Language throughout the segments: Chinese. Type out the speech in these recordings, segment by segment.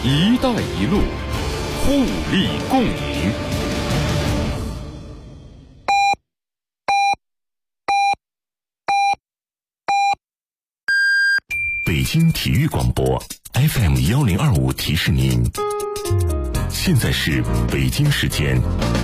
一带一路，互利共赢。 北京体育广播 FM1025 提示您，现在是北京时间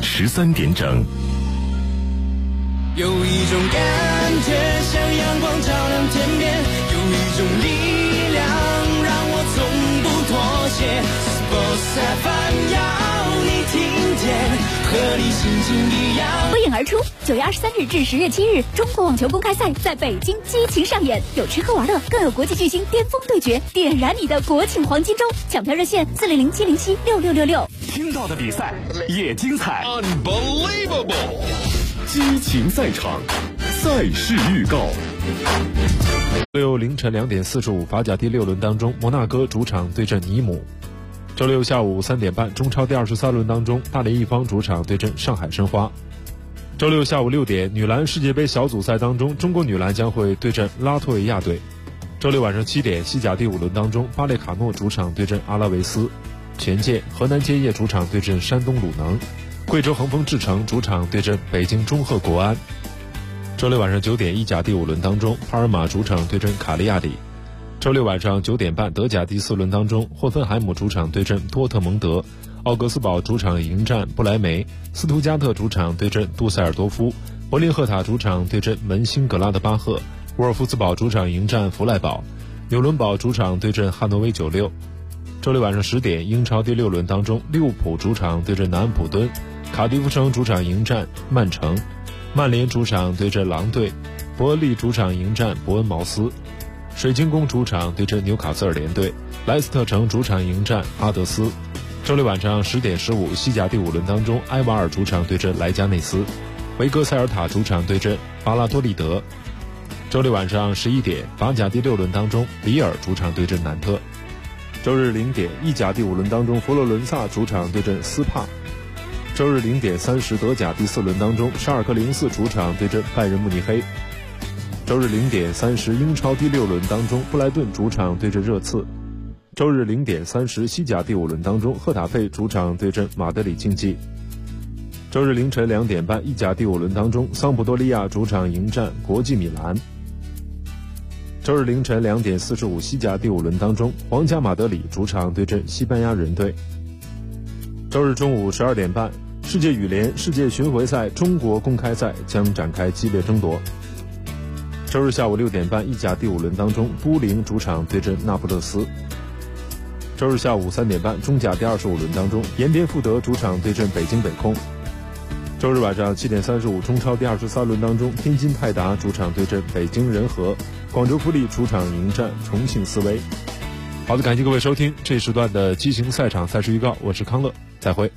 13点整。 有一种感觉像阳光照亮天边，有一种力量让我从不妥协。Sports FM 要你听见，和你心情一样。 脱颖而出，9月23日至10月7日，中国网球公开赛在北京激情上演，有吃喝玩乐，更有国际巨星巅峰对决，点燃你的国庆黄金周。抢票热线400-707-6666。 听到的比赛也精彩 Unbelievable！ 激情赛场，赛事预告。 周六凌晨2点45，法甲第6轮当中，摩纳哥主场对阵尼姆。周六下午3点半，中超第23轮当中，大连一方主场对阵上海申花。周六下午6点，女篮世界杯小组赛当中，中国女篮将会对阵拉脱维亚队。周六晚上7点，西甲第5轮当中，巴列卡诺主场对阵阿拉维斯。权健、河南建业主场对阵山东鲁能。贵州恒丰智诚主场对阵北京中赫国安。周六晚上9点，意甲第5轮当中，帕尔马主场对阵卡利亚里。周六晚上9点半，德甲第4轮当中，霍芬海姆主场对阵多特蒙德，奥格斯堡主场迎战不莱梅，斯图加特主场对阵杜塞尔多夫，柏林赫塔主场对阵门兴格拉德巴赫，沃尔夫斯堡主场迎战弗赖堡，纽伦堡主场对阵汉诺威96。周六晚上10点，英超第6轮当中，利物浦主场对阵南安普敦，卡迪夫城主场迎战曼城，曼联主场对阵狼队，伯恩利主场迎战伯恩茅斯，水晶宫主场对阵纽卡斯尔联队，莱斯特城主场迎战阿德斯。周六晚上10点15，西甲第5轮当中，埃瓦尔主场对阵莱加内斯，维格塞尔塔主场对阵巴拉多利德。周六晚上11点，法甲第6轮当中，里尔主场对阵南特。周日0点，意甲第5轮当中，佛罗伦萨主场对阵斯帕。周日0点30，德甲第4轮当中，沙尔克04主场对阵拜仁慕尼黑。周日0点30，英超第6轮当中，布莱顿主场对阵热刺。周日0点30，西甲第5轮当中，赫塔费主场对阵马德里竞技。周日凌晨2点半，意甲第5轮当中，桑普多利亚主场迎战国际米兰。周日凌晨2点45，西甲第5轮当中，皇家马德里主场对阵西班牙人队。周日中午12点半，世界羽联世界巡回赛中国公开赛将展开激烈争夺。周日下午6点半，意甲第5轮当中，都灵主场对阵那不勒斯。周日下午3点半，中甲第25轮当中，延边富德主场对阵北京北空。周日晚上7点35，中超第23轮当中，天津泰达主场对阵北京人和，广州富力主场迎战重庆斯威。好的，感谢各位收听这一时段的激情赛场赛事预告，我是康乐，再会。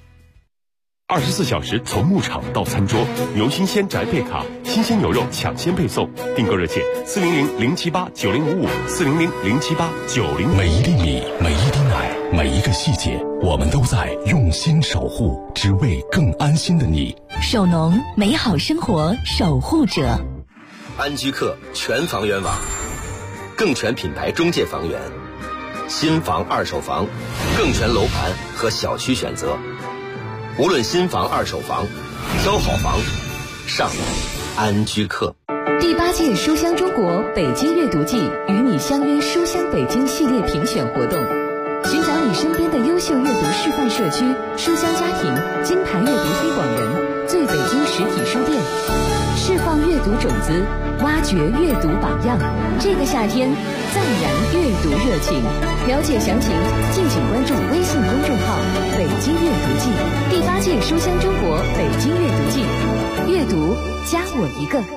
24小时从牧场到餐桌，牛新鲜宅配卡，新鲜牛肉抢先配送。订购热线400-078-9055，400-078-90。每一粒米，每一滴奶，每一个细节，我们都在用心守护，只为更安心的你。 首农，美好生活守护者。 安居客全房源网，更全品牌中介房源，新房二手房，更全楼盘和小区选择。无论新房二手房，挑好房上安居客。 第8届书香中国北京阅读季与你相约书香北京系列评选活动，寻找你身边的优秀阅读示范社区、书香家庭、金牌阅读推广人、最北京实体书店，释放阅读种子，挖掘阅读榜样。这个夏天暂燃阅读热情，了解详情敬请关注微信公众号北京阅读季。第8届书香中国北京阅读季，阅读加我一个。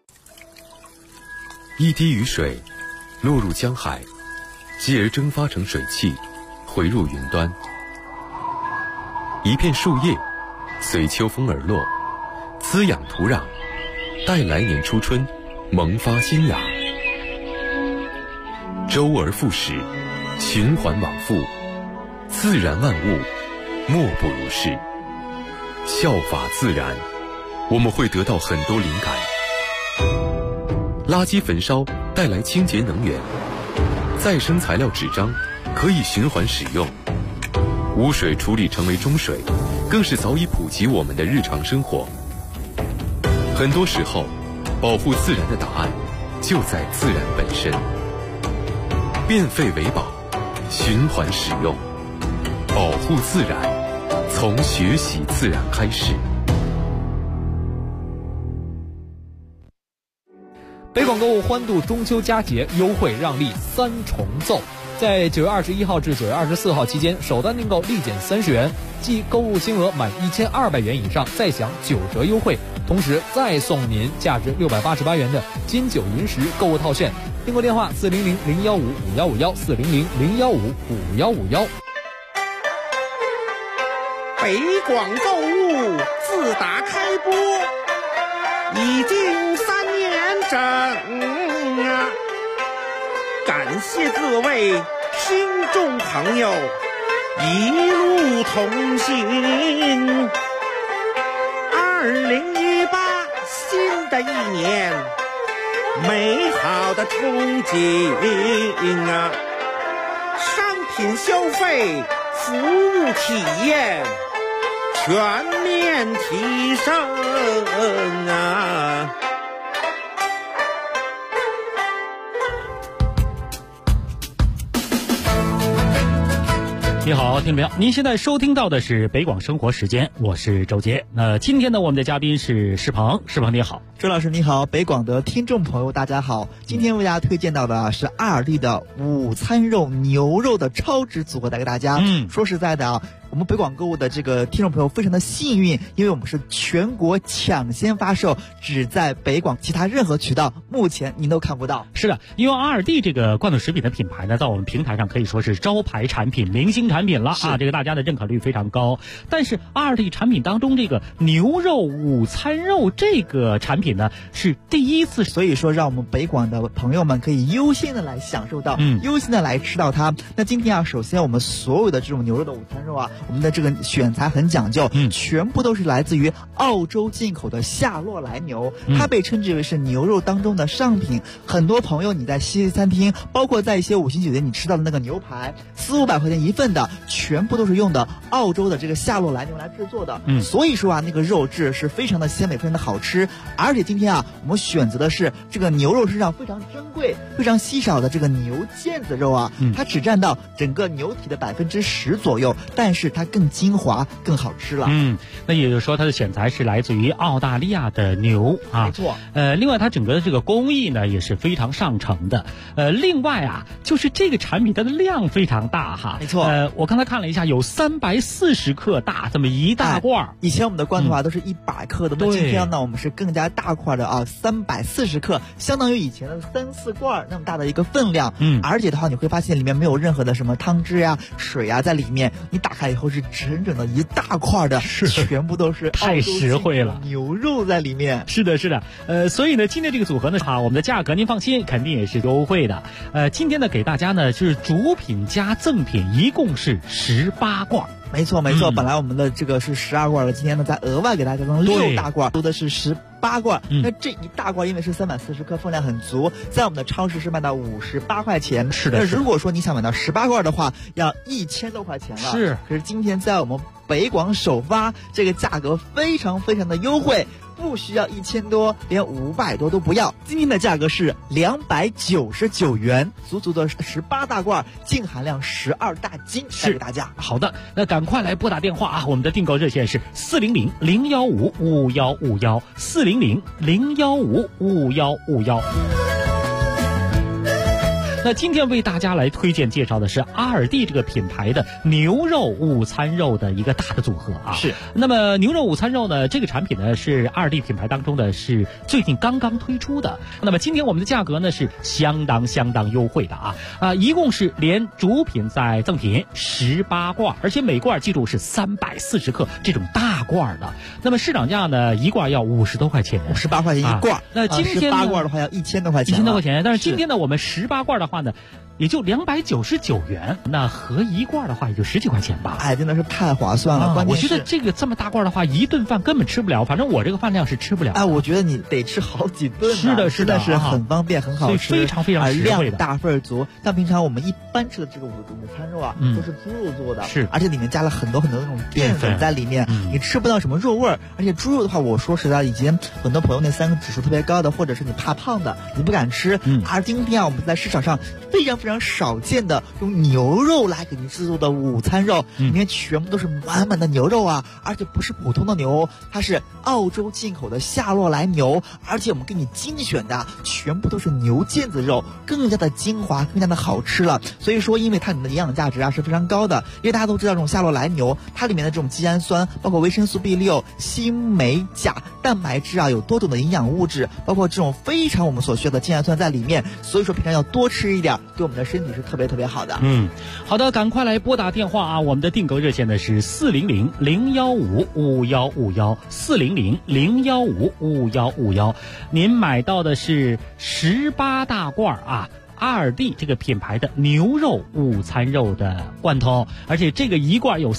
一滴雨水落入江海，继而蒸发成水汽，回入云端。一片树叶随秋风而落，滋养土壤，待来年初春萌发新芽。周而复始，循环往复，自然万物莫不如是。效法自然，我们会得到很多灵感。垃圾焚烧带来清洁能源，再生材料纸张可以循环使用， 污水处理成为中水，更是早已普及我们的日常生活。很多时候，保护自然的答案就在自然本身。变废为宝，循环使用，保护自然，从学习自然开始。 北广购物欢度中秋佳节，优惠让利3重奏。在9月21号至9月24号期间，首单订购立减30元，即购物金额满1200元以上再享9折优惠，同时再送您价值688元的金九银十购物套券。订购电话400-015-5151，400-015-5151。 北广购物自打开播已经3年整啊，感谢各位听众朋友一路同行。2018新的一年，美好的憧憬啊，商品消费、服务体验全面提升啊！ 你好，听众朋友，您现在收听到的是北广生活时间，我是周杰。那今天呢，我们的嘉宾是石鹏，石鹏你好。 周老师你好，北广的听众朋友大家好。今天为大家推荐到的是阿尔蒂的午餐肉牛肉的超值组合带给大家。说实在的啊，我们北广购物的这个听众朋友非常的幸运，因为我们是全国抢先发售，只在北广，其他任何渠道目前您都看不到。 是的，因为阿尔蒂这个罐头食品的品牌呢，在我们平台上可以说是招牌产品、明星产品了啊，这个大家的认可率非常高。但是阿尔蒂产品当中这个牛肉午餐肉这个产品呢，是第一次， 所以说让我们北广的朋友们可以优先的来享受到，优先的来吃到它。那今天啊，首先我们所有的这种牛肉的午餐肉啊，我们的这个选材很讲究，全部都是来自于澳洲进口的夏洛莱牛，它被称之为是牛肉当中的上品。很多朋友你在西餐厅，包括在一些5星酒店你吃到的那个牛排，400-500块钱一份的，全部都是用的澳洲的这个夏洛莱牛来制作的。所以说啊，那个肉质是非常的鲜美，非常的好吃。而且今天啊，我们选择的是这个牛肉身上非常珍贵、非常稀少的这个牛腱子肉啊，它只占到整个牛体的10%左右，但是它更精华、更好吃了。 那也就是说，它的选材是来自于澳大利亚的牛啊， 没错。 另外它整个的这个工艺呢也是非常上乘的。另外啊，就是这个产品它的量非常大哈， 没错。 我刚才看了一下，有340克大这么一大罐。 以前我们的罐头啊都是100克的，那今天呢我们是更加大块的啊，340克，相当于以前的3-4罐那么大的一个分量。而且的话你会发现里面没有任何的什么汤汁呀、水呀在里面，你打开以后是整整的一大块的，全部都是太实惠了， 牛肉在里面。 是的，是的。所以呢，今天这个组合呢，我们的价格您放心，肯定也是优惠的。今天呢，给大家呢是主品加赠品，一共是18罐。 没错没错，本来我们的这个是12罐了，今天呢再额外给大家赠6大罐，多的是18罐。那这一大罐因为是340克，分量很足，在我们的超市是卖到58块钱。 是的。 那如果说你想买到18罐的话，要1000多块钱了。 是。 可是今天在我们北广首发，这个价格非常非常的优惠。不需要1000多，连500多都不要。今天的价格是299元，足足的18大罐，净含量12大斤，带给大家。 好的，那赶快来拨打电话啊！我们的订购热线是400-015-5151，400-015-5151。那今天为大家来推荐介绍的是阿尔蒂这个品牌的牛肉午餐肉的一个大的组合啊。 是。 那么牛肉午餐肉呢，这个产品呢是阿尔蒂品牌当中的是最近刚刚推出的。那么今天我们的价格呢是相当优惠的啊，一共是连主品在赠品18罐，而且每罐记住是340克这种大罐的。那么市场价呢，一罐要50多块钱 ，58块钱一罐。 那今天 18罐的话要1000多块钱， 但是今天呢，我们18罐的话呢， 也就299元，那合一罐的话也就10几块钱吧。 哎，真的是太划算了。关键我觉得这个这么大罐的话，一顿饭根本吃不了，反正我这个饭量是吃不了。 哎，我觉得你得吃好几顿。 是的， 真的是很方便，很好吃， 非常非常实惠的， 量大份足。像平常我们一般吃的这个午餐肉啊，都是猪肉做的， 是， 而且里面加了很多很多那种淀粉在里面，你吃不到什么肉味儿。而且猪肉的话，我说实在，以前很多朋友那3个指数特别高的，或者是你怕胖的，你不敢吃。而今天啊，我们在市场上非常非常少见的用牛肉来给您制作的午餐肉，里面全部都是满满的牛肉啊，而且不是普通的牛，它是澳洲进口的夏洛来牛，而且我们给你精选的全部都是牛腱子肉，更加的精华，更加的好吃了。所以说，因为它里面的营养价值啊是非常高的，因为大家都知道这种夏洛来牛，它里面的这种肌氨酸，包括维生素 B6、锌、镁、钾、蛋白质啊，有多种的营养物质，包括这种非常我们所需要的精氨酸在里面。所以说，平常要多吃一点，对我们的身体是特别特别好的。 好的，赶快来拨打电话啊！我们的订购热线呢是400-015-5151，400-015-5151。您买到的是18大罐啊。2D 这个品牌的牛肉午餐肉的罐头，而且这个一罐有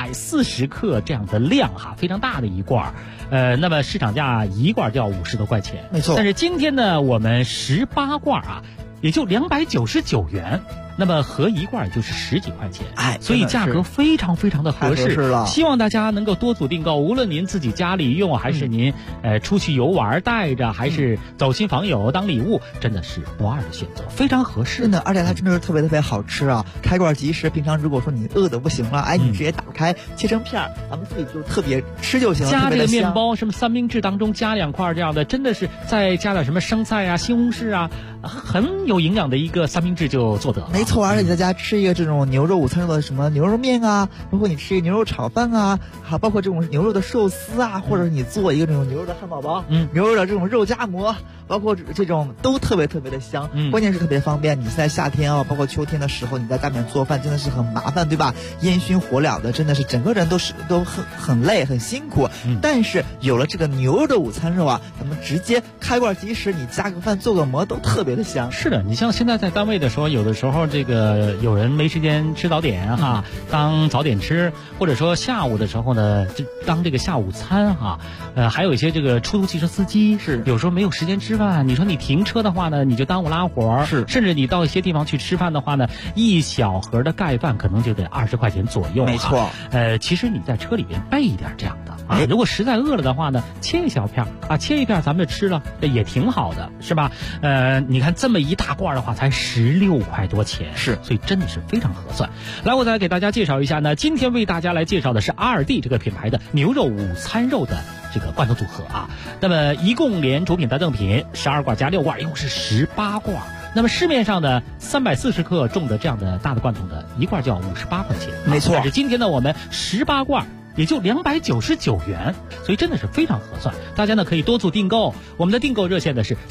340克这样的量哈，非常大的一罐。那么市场价一罐就要50多块钱， 没错。 但是今天呢，我们18罐啊，也就299元。那么合一罐也就是10几块钱， 哎， 所以价格非常非常的合适了。 希望大家能够多组订购，无论您自己家里用，还是您出去游玩带着，还是走亲访友当礼物，真的是不二的选择，非常合适。 真的，而且它真的是特别特别好吃啊！开罐即食，平常如果说你饿得不行了，哎，你直接打开切成片儿，咱们自己就特别吃就行了。 加这个面包，什么三明治当中加2块这样的，真的是再加点什么生菜啊、西红柿啊，很有营养的一个三明治就做得了。 没错，而且你在家吃一个这种牛肉午餐肉的什么牛肉面啊，包括你吃一个牛肉炒饭啊，还包括这种牛肉的寿司啊，或者是你做一个这种牛肉的汉堡包，牛肉的这种肉夹馍，包括这种都特别特别的香，关键是特别方便。你在夏天啊，包括秋天的时候，你在家里面做饭真的是很麻烦，对吧？烟熏火燎的，真的是整个人都很累很辛苦。但是有了这个牛肉的午餐肉啊，咱们直接开罐即食，你加个饭做个馍都特别的香。 是的，你像现在在单位的时候，有的时候这个有人没时间吃早点哈，当早点吃，或者说下午的时候呢，就当这个下午餐哈。还有一些这个出租汽车司机是有时候没有时间吃饭，你说你停车的话呢，你就耽误拉活，是，甚至你到一些地方去吃饭的话呢，一小盒的盖饭可能就得20块钱左右。 没错， 其实你在车里边备一点这样的啊，如果实在饿了的话呢，切一小片啊，切一片咱们就吃了，也挺好的，是吧？你看这么一大罐的话，才16块多钱， 是， 所以真的是非常合算。来，我再给大家介绍一下呢，今天为大家来介绍的是2D 这个品牌的牛肉午餐肉的这个罐头组合啊。那么一共连主品单赠品12罐加6罐，一共是18罐。那么市面上的340克重的这样的大的罐头的一罐就要58块钱， 没错。 但是今天呢，我们18罐也就299元，所以真的是非常合算。大家呢可以多组订购，我们的订购热线呢是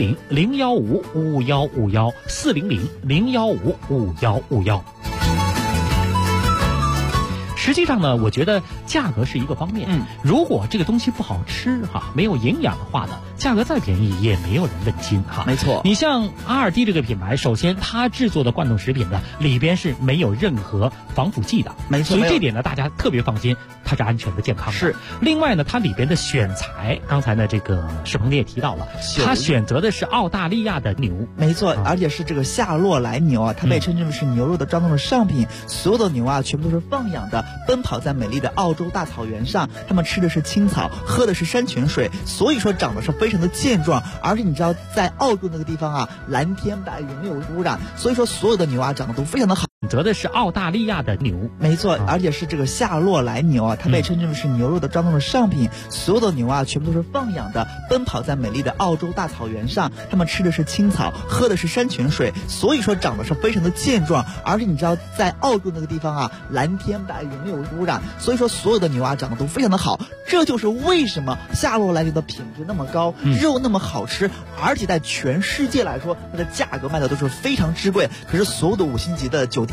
400-015-5151，400-015-5151。实际上呢，我觉得价格是一个方面。如果这个东西不好吃哈，没有营养的话呢，价格再便宜也没有人问津哈。 没错， 你像2D 这个品牌，首先它制作的罐头食品呢，里边是没有任何防腐剂的， 没错， 所以这点呢大家特别放心，它是安全的、健康的。 是。 另外呢，它里边的选材，刚才呢这个史鹏也提到了，它选择的是澳大利亚的牛， 没错，而且是这个夏洛来牛啊，它被称之为是牛肉的专供的上品。所有的牛啊，全部都是放养的，奔跑在美丽的澳洲大草原上，它们吃的是青草，喝的是山泉水，所以说长得是非常的健壮。而且你知道，在澳洲那个地方啊，蓝天白云没有污染，所以说所有的牛啊长得都非常的好。 选择的是澳大利亚的牛， 没错，而且是这个夏洛来牛啊，它被称之为是牛肉的专供的上品。所有的牛啊，全部都是放养的，奔跑在美丽的澳洲大草原上，它们吃的是青草，喝的是山泉水，所以说长得是非常的健壮。而且你知道，在澳洲那个地方啊，蓝天白云没有污染，所以说所有的牛啊长得都非常的好。这就是为什么夏洛来牛的品质那么高，肉那么好吃，而且在全世界来说，它的价格卖的都是非常之贵。可是所有的5星级的酒店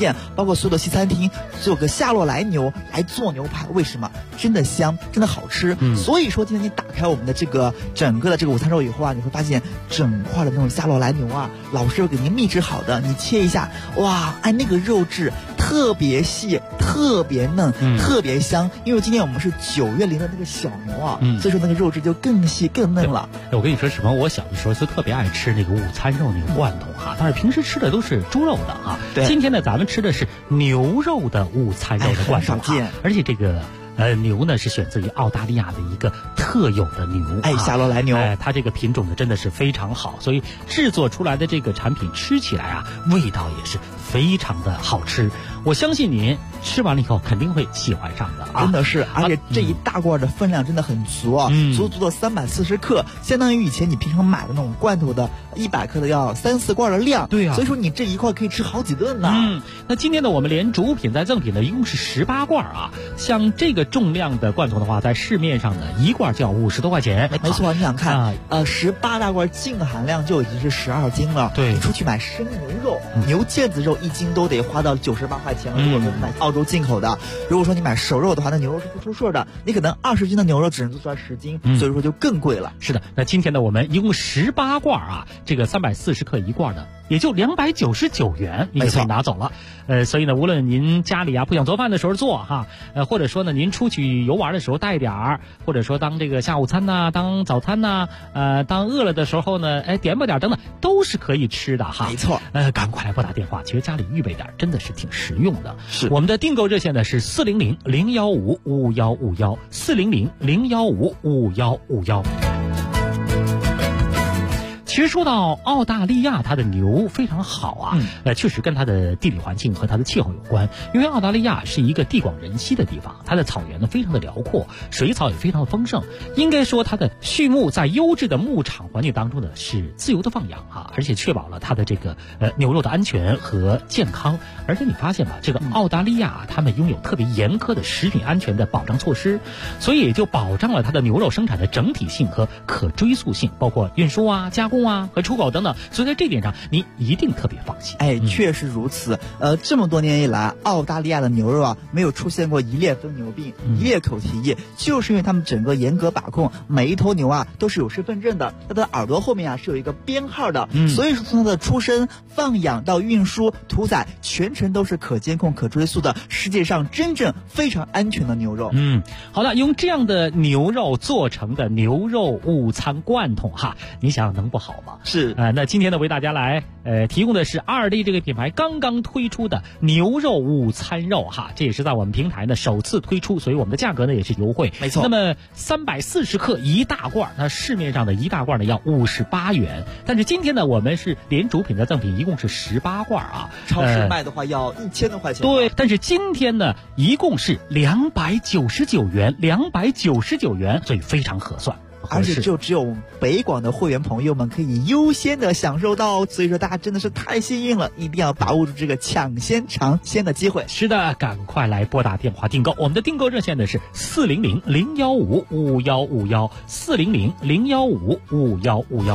店，包括所有的西餐厅，做个夏洛来牛来做牛排，为什么？真的香，真的好吃。所以说今天你打开我们的这个整个的这个午餐肉以后啊，你会发现整块的那种夏洛来牛啊，老师傅给您秘制好的，你切一下，哇，哎，那个肉质特别细，特别嫩，特别香。因为今天我们是9月龄的那个小牛啊，所以说那个肉质就更细更嫩了。 我跟你说什么？我小的时候就特别爱吃那个午餐肉那个罐头哈，但是平时吃的都是猪肉的啊。今天呢，咱们吃的是牛肉的午餐肉的罐头哈，而且这个。牛呢是选自于澳大利亚的一个特有的牛， 夏洛来牛， 它这个品种呢真的是非常好，所以制作出来的这个产品吃起来啊，味道也是非常的好吃。我相信您吃完了以后肯定会喜欢上的啊！ 真的是，而且这一大罐的分量真的很足啊，足足的340克，相当于以前你平常买的那种罐头的100克的要3-4罐的量。 对啊， 所以说你这一块可以吃好几顿呢。 那今天呢，我们连主品带赠品呢，一共是18罐啊。像这个重量的罐头的话，在市面上呢，一罐就要50多块钱。 没错，你想看，18大罐净含量就已经是12斤了。 对， 你出去买生牛肉、牛腱子肉1斤都得花到98块钱了。如果说你买澳洲进口的，如果说你买熟肉的话，那牛肉是不出数的，你可能20斤的牛肉只能做出来10斤，所以说就更贵了。 是的，那今天呢，我们一共18罐啊，这个340克一罐的，也就299元，你就可以拿走了。所以呢，无论您家里啊不想做饭的时候做哈，或者说呢您出去游玩的时候带点儿，或者说当这个下午餐呐、当早餐呐、当饿了的时候呢，点吧点等等，都是可以吃的哈。 没错， 赶快来拨打电话，其实家里预备点真的是挺实用的。 是， 我们的订购热线呢是400-015-5151，400-015-5151。其实说到澳大利亚，它的牛非常好啊，确实跟它的地理环境和它的气候有关。因为澳大利亚是一个地广人稀的地方，它的草原呢非常的辽阔，水草也非常的丰盛。应该说它的畜牧在优质的牧场环境当中呢是自由的放养啊，而且确保了它的这个牛肉的安全和健康。而且你发现吧，这个澳大利亚他们拥有特别严苛的食品安全的保障措施，所以也就保障了它的牛肉生产的整体性和可追溯性，包括运输啊、加工和出口等等，所以在这点上你一定特别放心。 确实如此。这么多年以来，澳大利亚的牛肉啊没有出现过一裂分牛病、一裂口蹄疫，就是因为他们整个严格把控，每一头牛啊都是有身份证的，它的耳朵后面啊是有一个编号的，所以说从它的出生、放养到运输、屠宰，全程都是可监控、可追溯的，世界上真正非常安全的牛肉。 好的，用这样的牛肉做成的牛肉午餐罐头哈，你想能不好吗？ 是那今天呢为大家来提供的是2D这个品牌刚刚推出的牛肉午餐肉哈，这也是在我们平台呢首次推出，所以我们的价格呢也是优惠。 没错。 那么340克一大罐，那市面上的一大罐呢要58元，但是今天呢我们是连主品的赠品，一共是18罐啊。 超市卖的话要1000多块钱。 对，但是今天呢一共是299元，所以非常合算。 而且只有北广的会员朋友们可以优先的享受到，所以说大家真的是太幸运了，一定要把握住这个抢先尝鲜的机会。 是的，赶快来拨打电话订购，我们的订购热线呢是400-015-5151，400-015-5151。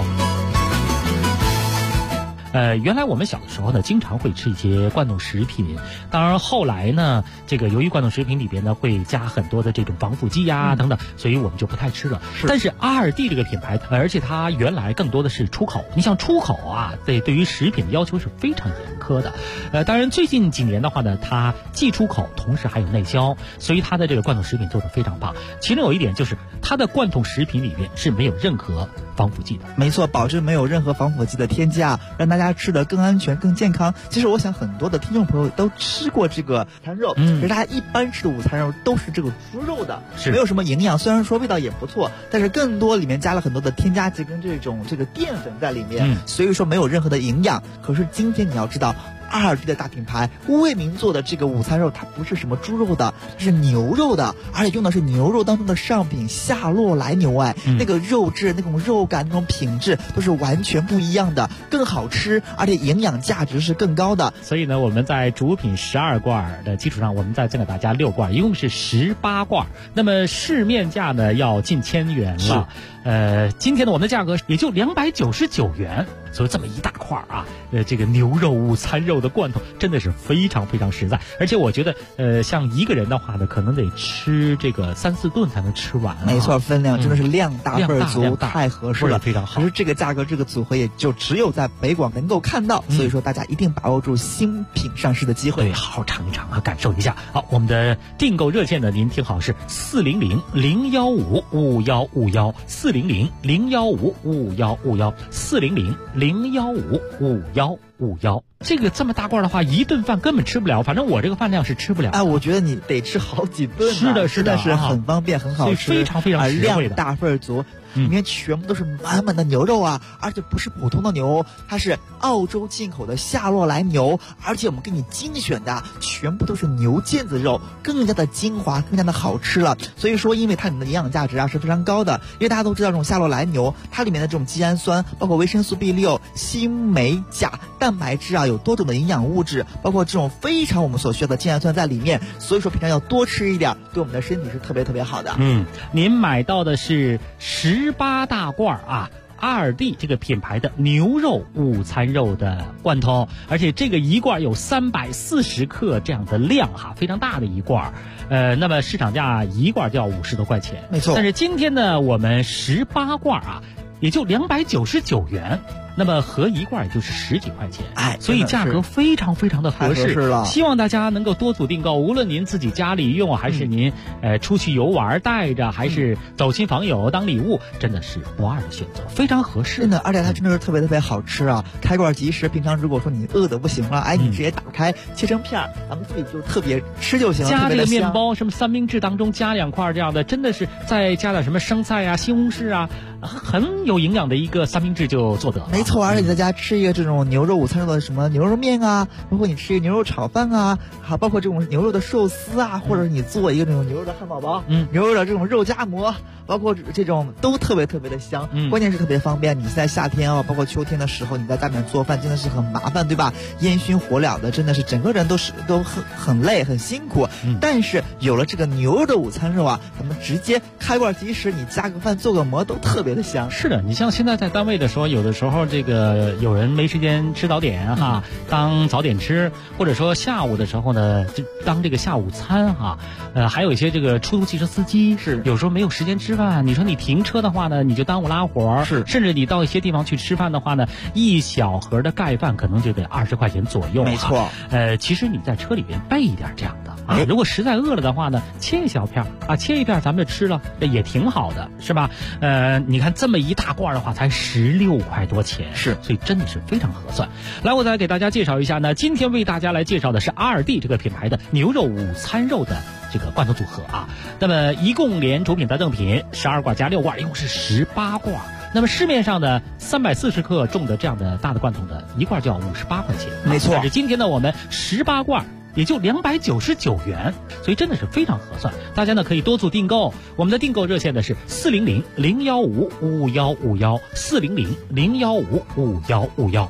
原来我们小的时候呢，经常会吃一些罐头食品，当然后来呢，这个由于罐头食品里边呢会加很多的这种防腐剂呀等等，所以我们就不太吃了。但是2D这个品牌，而且它原来更多的是出口，你像出口啊，对于食品的要求是非常严苛的。当然最近几年的话呢，它既出口，同时还有内销，所以它的这个罐头食品做得非常棒。其中有一点就是它的罐头食品里边是没有任何防腐剂的。 没错，保证没有任何防腐剂的添加，让大家吃得更安全、更健康。其实我想很多的听众朋友都吃过这个午餐肉，可是大家一般吃的午餐肉都是这个猪肉的，没有什么营养。虽然说味道也不错，但是更多里面加了很多的添加剂跟这个淀粉在里面，所以说没有任何的营养。可是今天你要知道，2D的大品牌为民做的这个午餐肉，它不是什么猪肉的，是牛肉的，而且用的是牛肉当中的上品夏洛来牛，那个肉质、那种肉感、那种品质都是完全不一样的，更好吃，而且营养价值是更高的。 所以呢，我们在主品12罐的基础上，我们再赠给大家6罐，一共是18罐。那么市面价呢要近1000元了。今天呢我们的价格也就299元， 所以这么一大块啊，这个牛肉午餐肉的罐头真的是非常非常实在，而且我觉得像一个人的话呢，可能得吃这个3、4顿才能吃完。 没错，分量真的是量大份足，太合适了， 非常好。 可是这个价格这个组合也就只有在北广能够看到，所以说大家一定把握住新品上市的机会， 对，好好尝一尝啊，感受一下。好，我们的订购热线呢，您听好是400-015-5151，400-015-5151，400-015-5151。这个这么大罐的话，一顿饭根本吃不了，反正我这个饭量是吃不了。 哎，我觉得你得吃好几顿。 是的， 真的是很方便，很好吃， 非常非常实惠的， 量大份足。里面全部都是满满的牛肉啊，而且不是普通的牛，它是澳洲进口的夏洛来牛，而且我们给你精选的全部都是牛腱子肉，更加的精华，更加的好吃了。所以说，因为它里面的营养价值啊是非常高的，因为大家都知道这种夏洛来牛，它里面的这种肌氨酸，包括维生素 B6、锌、镁、钾、蛋白质啊，有多种的营养物质，包括这种非常我们所需要的精氨酸在里面。所以说，平常要多吃一点，对我们的身体是特别特别好的。 您买到的是18大罐啊，2D 这个品牌的牛肉午餐肉的罐头，而且这个一罐有340克这样的量哈，非常大的一罐。那么市场价一罐就要50多块钱， 没错。 但是今天呢，我们18罐啊，也就299元。那么合一罐也就是10几块钱，所以价格非常非常的合适了。 希望大家能够多组订购，无论您自己家里用，还是您出去游玩带着，还是走亲访友当礼物，真的是不二的选择，非常合适。 真的，而且它真的是特别特别好吃啊！开罐即食，平常如果说你饿得不行了，哎，你直接打开切成片儿，咱们自己就特别吃就行了。 加这个面包，什么三明治当中加2块这样的，真的是再加点什么生菜啊、西红柿啊，很有营养的一个三明治就做得了。 没错，而且你在家吃一个这种牛肉午餐肉的什么牛肉面啊，包括你吃一个牛肉炒饭啊，还包括这种牛肉的寿司啊，或者是你做一个这种牛肉的汉堡包，牛肉的这种肉夹馍，包括这种都特别特别的香，关键是特别方便。你在夏天啊，包括秋天的时候，你在家里面做饭真的是很麻烦，对吧？烟熏火燎的，真的是整个人都很累很辛苦。但是有了这个牛肉的午餐肉啊，咱们直接开罐即食，你加个饭做个馍都特别的香。 是的，你像现在在单位的时候，有的时候这个有人没时间吃早点哈，当早点吃，或者说下午的时候呢，就当这个下午餐哈。还有一些这个出租汽车司机是有时候没有时间吃饭，你说你停车的话呢，你就耽误拉活， 是， 甚至你到一些地方去吃饭的话呢，一小盒的盖饭可能就得20块钱左右。 没错， 其实你在车里边备一点这样的啊，如果实在饿了的话呢，切一小片啊，切一片咱们就吃了，这也挺好的，是吧？你看这么一大罐的话，才16块多钱， 是， 所以真的是非常合算。来，我再给大家介绍一下呢，今天为大家来介绍的是2D 这个品牌的牛肉午餐肉的这个罐头组合啊。那么一共连主品单赠品12罐加6罐，一共是18罐。那么市面上的340克重的这样的大的罐头呢，一罐就要58块钱， 没错。 但是今天呢，我们18罐也就299元，所以真的是非常合算。大家呢可以多组订购，我们的订购热线呢是400-015-5151，400-015-5151。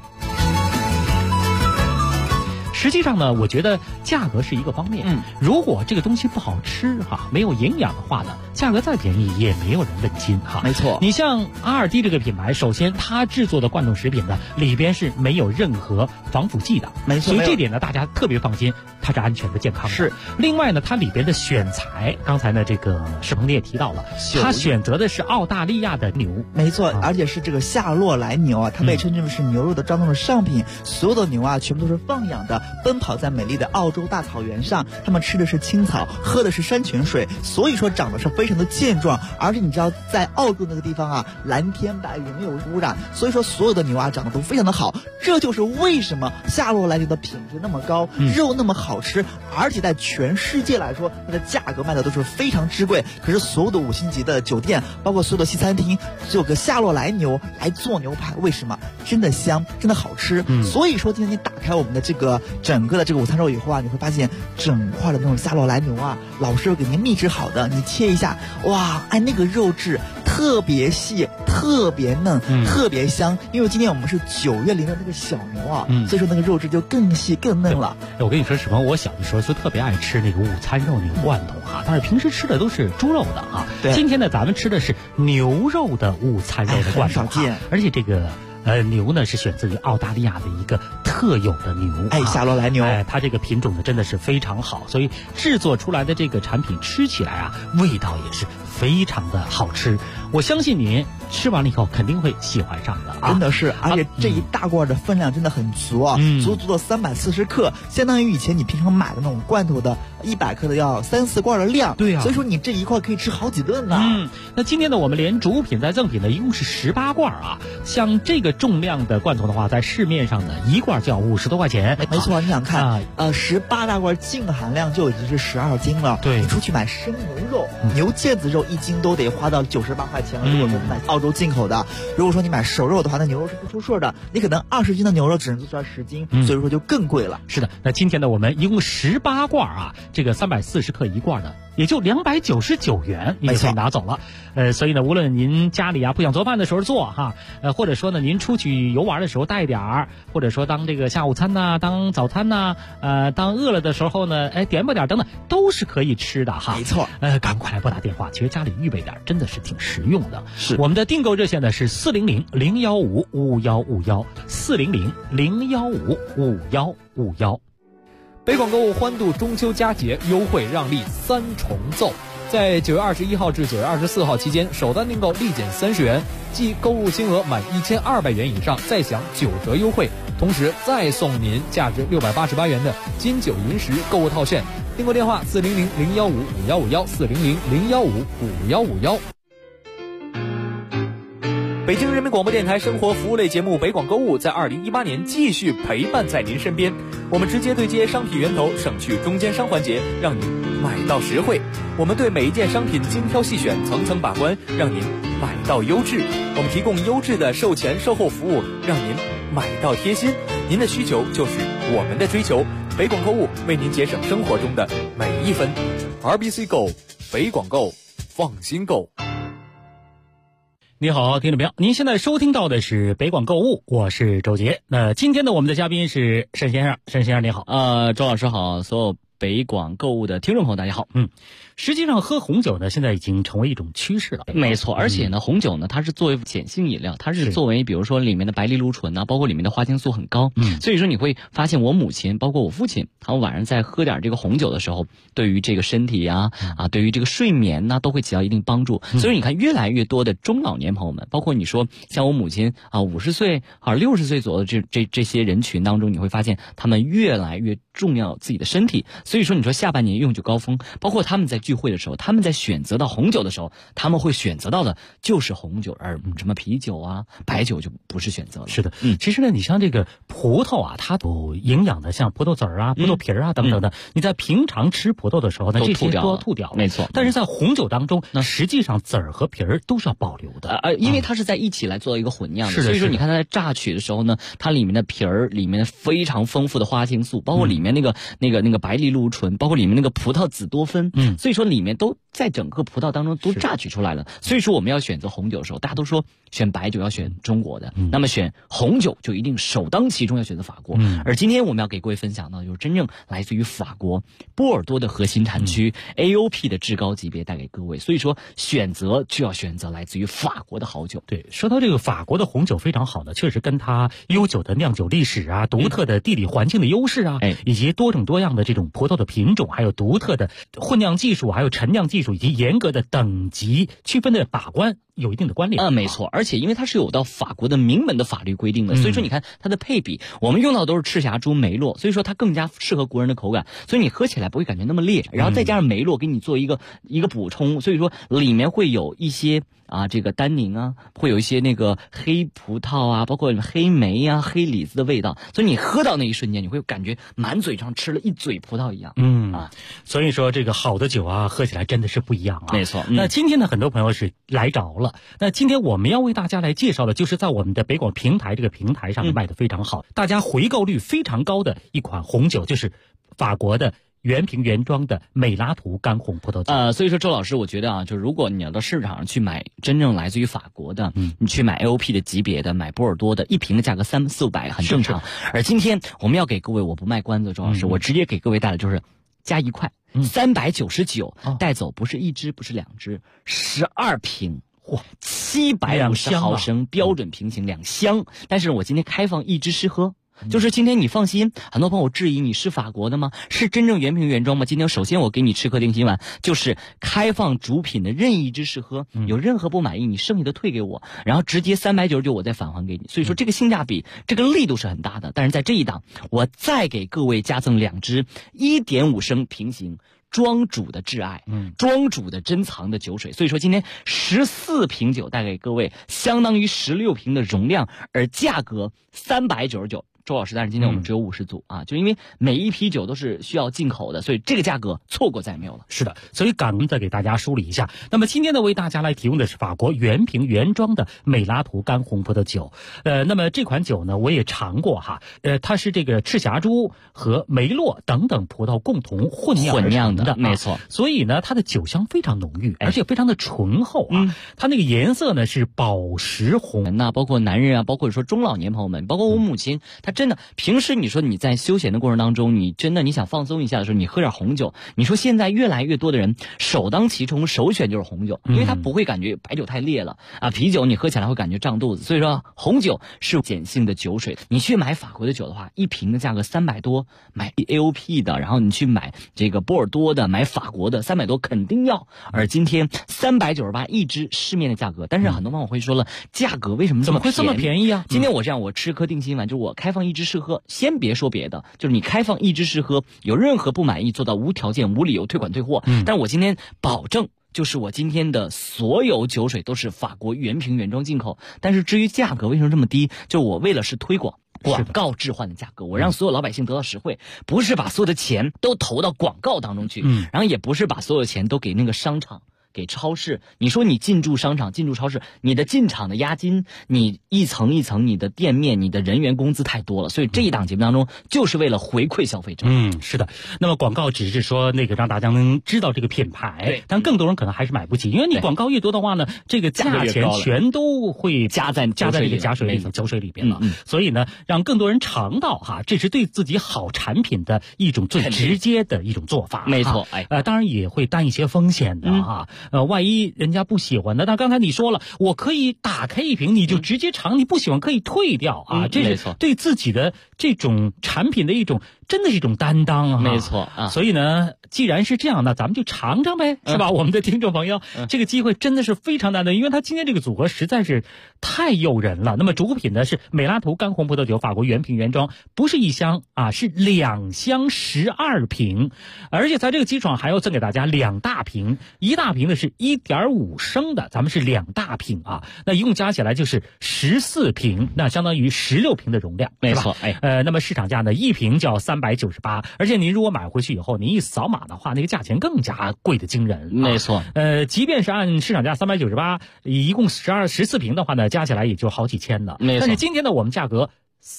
实际上呢，我觉得价格是一个方面。如果这个东西不好吃哈，没有营养的话呢，价格再便宜也没有人问津哈。 没错， 你像2D 这个品牌，首先它制作的罐头食品呢，里边是没有任何防腐剂的， 没错， 所以这点呢大家特别放心，它是安全的、健康的。 是。 另外呢，它里边的选材，刚才呢这个世鹏你也提到了，它选择的是澳大利亚的牛， 没错，而且是这个夏洛来牛啊，它被称之为是牛肉的专供的上品。所有的牛啊，全部都是放养的，奔跑在美丽的澳洲大草原上，他们吃的是青草，喝的是山泉水，所以说长得是非常的健壮。而且你知道，在澳洲那个地方啊，蓝天白云，没有污染，所以说所有的牛啊长得都非常的好。这就是为什么夏洛来牛的品质那么高，肉那么好吃，而且在全世界来说，它的价格卖的都是非常之贵。可是所有的5星级的酒店，包括所有的西餐厅，只有个夏洛来牛来做牛排，为什么？真的香，真的好吃。所以说今天你打开我们的这个整个的这个午餐肉以后啊，你会发现整块的那种夏洛来牛啊，老师傅给您秘制好的，你切一下，哇，哎，那个肉质特别细，特别嫩，特别香。因为今天我们是9月龄的那个小牛啊，所以说那个肉质就更细更嫩了。 我跟你说，史鹏，我小的时候就特别爱吃那个午餐肉那个罐头哈，但是平时吃的都是猪肉的啊。 对， 今天呢，咱们吃的是牛肉的午餐肉的罐头很少见， 而且这个牛呢是选自于澳大利亚的一个特有的牛， 夏罗来牛， 它这个品种呢真的是非常好，所以制作出来的这个产品吃起来啊，味道也是非常的好吃。我相信您吃完了以后肯定会喜欢上的啊！ 真的是，而且这一大罐的分量真的很足啊，足足的340克，相当于以前你平常买的那种罐头的100克的要3-4罐的量。 对啊， 所以说你这一块可以吃好几顿呢。 那今天呢，我们连主品带赠品呢，一共是18罐啊。像这个重量的罐头的话，在市面上呢，一罐就要50多块钱。 没错，你想看，18大罐净含量就已经是12斤了。 对， 你出去买生牛肉、牛腱子肉1斤都得花到98块钱了。如果说你买澳洲进口的，如果说你买熟肉的话，那牛肉是不出税的，你可能20斤的牛肉只能做出来10斤，所以说就更贵了。 是的，那今天呢，我们一共18罐啊，这个340克一罐呢，也就299元，你就可以拿走了。所以呢，无论您家里啊不想做饭的时候做哈，或者说呢您出去游玩的时候带点儿，或者说当这个下午餐呐，当早餐呐，当饿了的时候呢，点吧点等等，都是可以吃的哈。 没错， 赶快来拨打电话，其实家里预备点真的是挺实用的。 是， 我们的订购热线呢是400-015-5151，400-015-5151。 北广购物欢度中秋佳节优惠让利3重奏，在9月21号至9月24号期间，首单订购立减30元，即购物金额满1200元以上再享9折优惠，同时再送您价值688元的金九银十购物套券。订购电话400-015-5151，400-015-5151。北京人民广播电台生活服务类节目《北广购物》在2018年继续陪伴在您身边。我们直接对接商品源头，省去中间商环节，让您买到实惠。我们对每一件商品精挑细选，层层把关，让您买到优质。我们提供优质的售前售后服务，让您买到贴心。您的需求就是我们的追求。北广购物为您节省生活中的每一分。RBC Go， 北广购，放心购。 你好，听众朋友，您现在收听到的是北广购物，我是周杰。那今天呢，我们的嘉宾是沈先生，沈先生你好。 周老师好，所有北广购物的听众朋友大家好。 实际上喝红酒呢，现在已经成为一种趋势了。 没错，而且呢，红酒呢，它是作为碱性饮料，它是作为比如说里面的白藜芦醇啊，包括里面的花青素很高。所以说你会发现我母亲，包括我父亲，他们晚上在喝点这个红酒的时候，对于这个身体对于这个睡眠呢，都会起到一定帮助。所以你看，越来越多的中老年朋友们，包括你说像我母亲50岁60岁左右的这些人群当中，你会发现他们越来越重要自己的身体。所以说你说下半年用酒高峰，包括他们在聚会的时候，他们在选择到红酒的时候，他们会选择到的就是红酒，而什么啤酒白酒就不是选择了。 是的，其实呢，你像这个葡萄它有营养的，像葡萄籽儿葡萄皮儿等等的，你在平常吃葡萄的时候呢，这些都要吐掉了。 没错， 但是在红酒当中，那实际上籽儿和皮儿都是要保留的， 因为它是在一起来做一个混酿的。所以说你看它在榨取的时候呢，它里面的皮儿里面非常丰富的花青素，包括里面那个白藜芦醇，包括里面那个葡萄紫多酚，所以说里面都在整个葡萄当中都榨取出来了。所以说我们要选择红酒的时候，大家都说选白酒要选中国的，那么选红酒就一定首当其冲要选择法国。而今天我们要给各位分享到，就是真正来自于法国波尔多的核心产区 AOP 的至高级别带给各位。所以说选择就要选择来自于法国的好酒。 对，说到这个法国的红酒非常好的，确实跟它悠久的酿酒历史独特的地理环境的优势以及多种多样的这种葡萄的品种，还有独特的混酿技术，还有陈酿技术，以及严格的等级区分的把关有一定的关联。 没错，而且因为它是有到法国的明文的法律规定的，所以说你看它的配比，我们用到都是赤霞珠、梅洛，所以说它更加适合国人的口感，所以你喝起来不会感觉那么烈，然后再加上梅洛给你做一个补充，所以说里面会有一些这个单宁会有一些那个黑葡萄包括黑莓黑李子的味道，所以你喝到那一瞬间，你会感觉满嘴上吃了一嘴葡萄一样。 所以说这个好的酒喝起来真的是不一样没错。 那今天呢，很多朋友是来着了。那今天我们要为大家来介绍的，就是在我们的北广平台这个平台上面卖的非常好，大家回购率非常高的一款红酒，就是法国的原瓶原装的美拉图干红葡萄酒。 所以说周老师，我觉得就如果你要到市场上去买真正来自于法国的，你去买 AOP 的级别的，买波尔多的，一瓶的价格300-400很正常。而今天我们要给各位，我不卖关子，周老师，我直接给各位带的就是加1块，399，带走不是1支，不是2支，12瓶。 750毫升标准平行2箱，但是我今天开放一支试喝。就是今天你放心，很多朋友质疑你是法国的吗？是真正原瓶原装吗？今天首先我给你吃颗定心丸，就是开放主品的任意一支试喝，有任何不满意你剩下的退给我，然后直接399我再返还给你。所以说这个性价比，这个力度是很大的。但是在这一档，我再给各位加赠2支1.5升平行庄主的挚爱，庄主的珍藏的酒水。所以说今天14瓶酒带给各位，相当于16瓶的容量，而价格399。周老师，但是今天我们只有50组啊，就因为每一批酒都是需要进口的，所以这个价格错过再没有了。 是的，所以赶快再给大家梳理一下。那么今天呢，为大家来提供的是法国原瓶原装的美拉图干红葡萄酒。那么这款酒呢，我也尝过哈，它是这个赤霞珠和梅洛等等葡萄共同混酿的， 没错。 所以呢，它的酒香非常浓郁，而且非常的醇厚啊。它那个颜色呢是宝石红包括男人啊，包括说中老年朋友们，包括我母亲，她真的平时你说你在休闲的过程当中，你真的你想放松一下的时候，你喝点红酒。你说现在越来越多的人首当其冲首选就是红酒，因为它不会感觉白酒太烈了啊，啤酒你喝起来会感觉胀肚子，所以说红酒是碱性的酒水。你去买法国的酒的话，一瓶的价格300多，买 AOP 的，然后你去买这个波尔多的，买法国的300多肯定要。而今天398一支市面的价格，但是很多朋友会说了，价格为什么这么便宜？ 怎么会这么便宜啊？ 今天我这样，我吃颗定心丸，就是我开放一支试喝，先别说别的，就是你开放一支试喝，有任何不满意做到无条件无理由退款退货。但我今天保证，就是我今天的所有酒水都是法国原瓶原装进口。但是至于价格为什么这么低，就我为了是推广广告置换的价格，我让所有老百姓得到实惠，不是把所有的钱都投到广告当中去，然后也不是把所有钱都给那个商场给超市。你说你进驻商场进驻超市，你的进场的押金，你一层一层你的店面你的人员工资太多了，所以这一档节目当中就是为了回馈消费者。 是的。那么广告只是说那个让大家能知道这个品牌，但更多人可能还是买不起，因为你广告越多的话呢，这个价钱全都会加在这个加水里酒水里边了。所以呢，让更多人尝到哈，这是对自己好产品的一种最直接的一种做法。 没错。 当然也会担一些风险的哈。万一人家不喜欢的，那刚才你说了，我可以打开一瓶，你就直接尝，你不喜欢可以退掉啊。这是对自己的这种产品的一种，真的是一种担当啊。 没错啊。 所以呢，既然是这样，那咱们就尝尝呗，是吧？我们的听众朋友，这个机会真的是非常难得，因为他今天这个组合实在是太诱人了。那么主品呢是美拉图干红葡萄酒，法国原瓶原装，不是1箱啊，是2箱12瓶，而且在这个基础上还要赠给大家2大瓶，一大瓶的是1.5升的，咱们是2大瓶啊，那一共加起来就是14瓶，那相当于16瓶的容量， 没错。 那么市场价呢，一瓶就要398，而且您如果买回去以后，您一扫码的话，那个价钱更加贵的惊人。 没错。 即便是按市场价398，一共14瓶的话呢，加起来也就好几千了。 没错。 但是今天呢，我们价格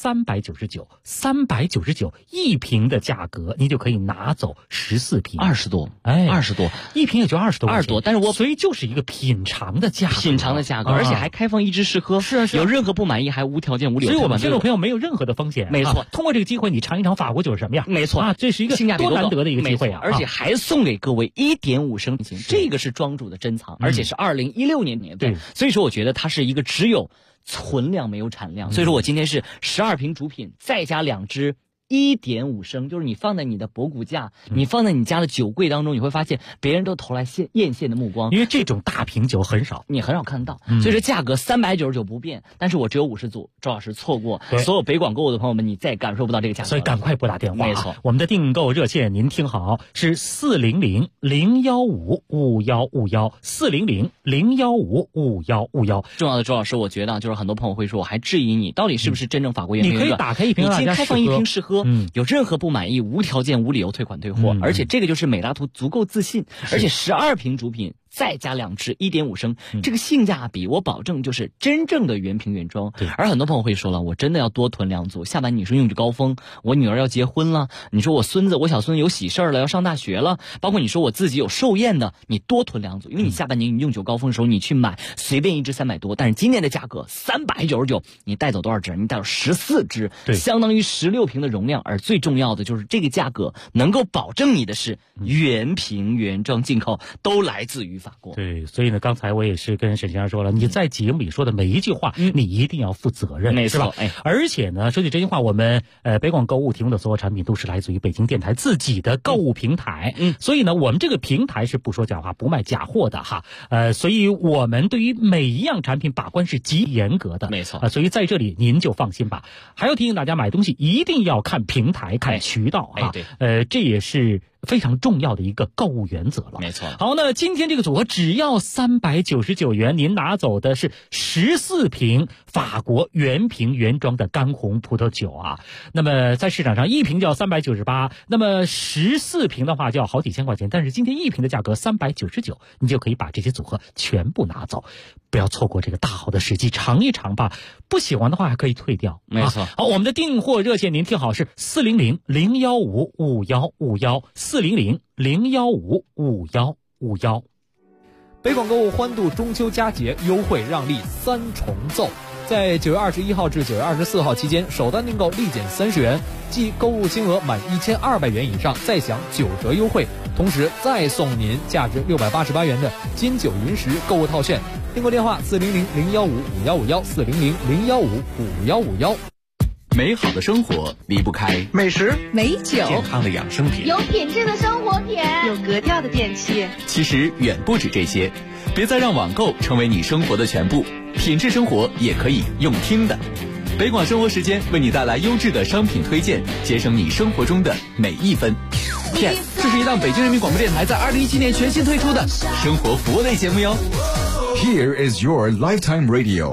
399一瓶的价格，你就可以拿走14瓶 ，20多一瓶也就20多， 但是所以就是一个品尝的价格， 而且还开放一支试喝， 是有任何不满意还无条件无理由。 所以我们听众朋友没有任何的风险， 没错。 通过这个机会，你尝一尝法国酒是什么样， 没错啊，这是一个多难得的一个机会啊， 而且还送给各位1.5升，这个是庄主的珍藏，而且是2016年对， 所以说我觉得它是一个只有存量没有产量，所以说我今天是12瓶主品，再加2支1.5升，就是你放在你的博古架，你放在你家的酒柜当中，你会发现别人都投来艳羡的目光， 因为这种大瓶酒很少， 你很少看到，所以说价格399不变，但是我只有50组，周老师错过所有北广购的朋友们，你再感受不到这个价格， 所以赶快拨打电话。 没错， 我们的订购热线您听好，是400-015-5151，400-015-5151。 重要的周老师，我觉得就是很多朋友会说，我还质疑你到底是不是真正法国原瓶原装， 你可以打开一瓶， 你先开放一瓶试喝，有任何不满意无条件无理由退款退货，而且这个就是美拉图足够自信，而且12瓶主品再加2支1.5升，这个性价比我保证就是真正的原瓶原装。而很多朋友会说了，我真的要多囤2组，下半年你说用酒高峰，我女儿要结婚了，你说我小孙有喜事了，要上大学了，包括你说我自己有寿宴的，你多囤2组，因为你下半年你用酒高峰的时候你去买随便一支300多，但是今年的价格399，你带走多少支？你带走14支，相当于16瓶的容量，而最重要的就是这个价格能够保证你的是原瓶原装进口，都来自于法过。 对，所以呢，刚才我也是跟沈先生说了，你在节目里说的每一句话，你一定要负责任， 没错， 是吧？而且呢，说起真心话，我们北广购物提供的所有产品都是来自于北京电台自己的购物平台，所以呢，我们这个平台是不说假话、不卖假货的哈，所以我们对于每一样产品把关是极严格的， 没错， 所以在这里您就放心吧。还要提醒大家，买东西一定要看平台、看渠道啊， 对， 这也是非常重要的一个购物原则了。 没错。 好，那今天这个组合只要399元，您拿走的是14瓶法国原瓶原装的干红葡萄酒啊。那么在市场上一瓶就要398，那么14瓶的话就要好几千块钱，但是今天一瓶的价格399，你就可以把这些组合全部拿走，不要错过这个大好的时机，尝一尝吧。不喜欢的话还可以退掉。 没错。 好，我们的订货热线您听好是400-015-5151，400-015-5151。 北广购物欢度中秋佳节优惠让利3重奏，在9月21号至9月24号期间，首单订购立减30元，即购物金额满1200元以上再享9折优惠，同时再送您价值688元的金九银十购物套券。订购电话400-015-5151，400-015-5151。 美好的生活离不开美食、 美酒、 健康的养生品， 有品质的生活品， 有格调的电器。 其实远不止这些，别再让网购成为你生活的全部，品质生活也可以用听的。北广生活时间为你带来优质的商品推荐，节省你生活中的每一分。这是一档北京人民广播电台在2017年全新推出的生活服务类节目哟。 Here is your lifetime radio。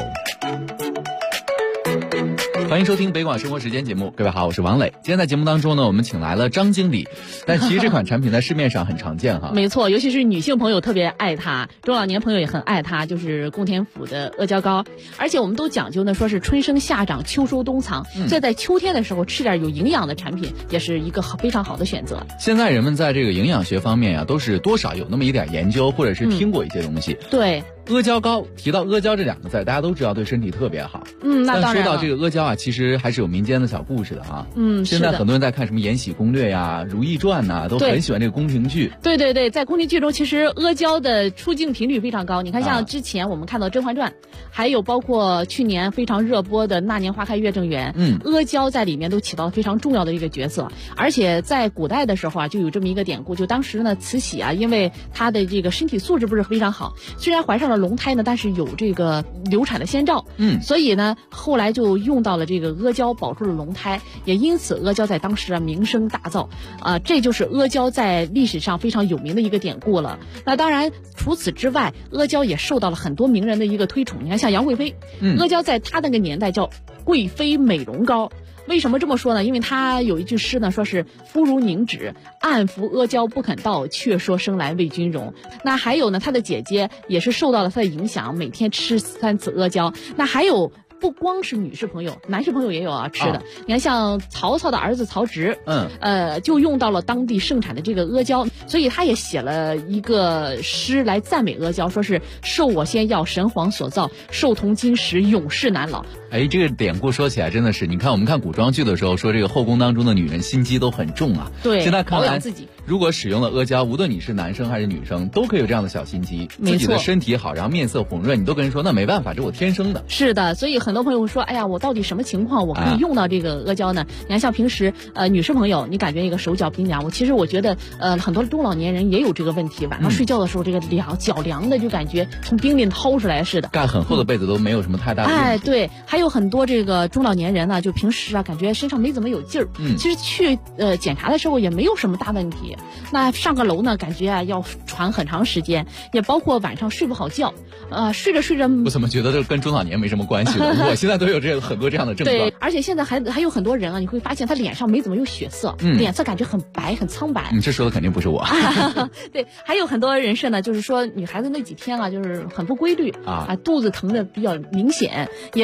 欢迎收听北广生活时间节目，各位好，我是王磊。今天在节目当中呢，我们请来了张经理，但其实这款产品在市面上很常见哈。 没错，尤其是女性朋友特别爱它，中老年朋友也很爱它，就是供天府的阿胶糕。而且我们都讲究呢，说是春生夏长，秋收冬藏，所以在秋天的时候吃点有营养的产品，也是一个非常好的选择。 现在人们在这个营养学方面啊，都是多少有那么一点研究，或者是听过一些东西。 对。 阿胶糕，提到阿胶这两个字，大家都知道对身体特别好。 那当然了。 但说到这个阿胶啊，其实还是有民间的小故事的啊。现在很多人在看什么《延禧攻略》呀、《如懿传》呐，都很喜欢这个宫廷剧。 对对对，在宫廷剧中，其实阿胶的出镜频率非常高。你看，像之前我们看到《甄嬛传》，还有包括去年非常热播的《那年花开月正圆》，阿胶在里面都起到了非常重要的一个角色。而且在古代的时候啊，就有这么一个典故，就当时呢，慈禧啊，因为她的这个身体素质不是非常好，虽然怀上了龙胎呢，但是有这个流产的先兆，所以呢，后来就用到了这个阿胶保住了龙胎，也因此阿胶在当时啊名声大噪，这就是阿胶在历史上非常有名的一个典故了。那当然，除此之外，阿胶也受到了很多名人的一个推崇。你看，像杨贵妃，阿胶在她那个年代叫贵妃美容膏。为什么这么说呢？因为他有一句诗呢，说是肤如凝脂，暗服阿胶不肯到，却说生来为君容。那还有呢，他的姐姐也是受到了他的影响，每天吃3次阿胶。那还有不光是女士朋友，男士朋友也有啊吃的。你看，像曹操的儿子曹植，就用到了当地盛产的这个阿胶，所以他也写了一个诗来赞美阿胶，说是受我仙药，神皇所造，寿同金石，永世难老。 这个典故说起来真的是，你看我们看古装剧的时候说，这个后宫当中的女人心机都很重啊。 对， 现在看来保养自己， 如果使用了阿胶，无论你是男生还是女生，都可以有这样的小心机，自己的身体好，然后面色红润，你都跟人说那没办法，这我天生的。 是的，所以很多朋友会说，哎呀，我到底什么情况我可以用到这个阿胶呢？你看，像平时女士朋友，你感觉一个手脚冰凉，其实我觉得很多中老年人也有这个问题，晚上睡觉的时候这个脚凉的，就感觉从冰里掏出来似的， 盖很厚的被子都没有什么太大的问题。 对，还有很多这个中老年人呢，就平时啊感觉身上没怎么有劲儿，其实去检查的时候也没有什么大问题。那上个楼呢，感觉啊要喘很长时间，也包括晚上睡不好觉，睡着睡着。 我怎么觉得这跟中老年没什么关系了？我现在都有很多这样的症状。 对，而且现在还有很多人啊，你会发现他脸上没怎么有血色，脸色感觉很白很苍白。 你这说的肯定不是我。 对，还有很多人是呢，就是说女孩子那几天啊，就是很不规律肚子疼的比较明显，也包括很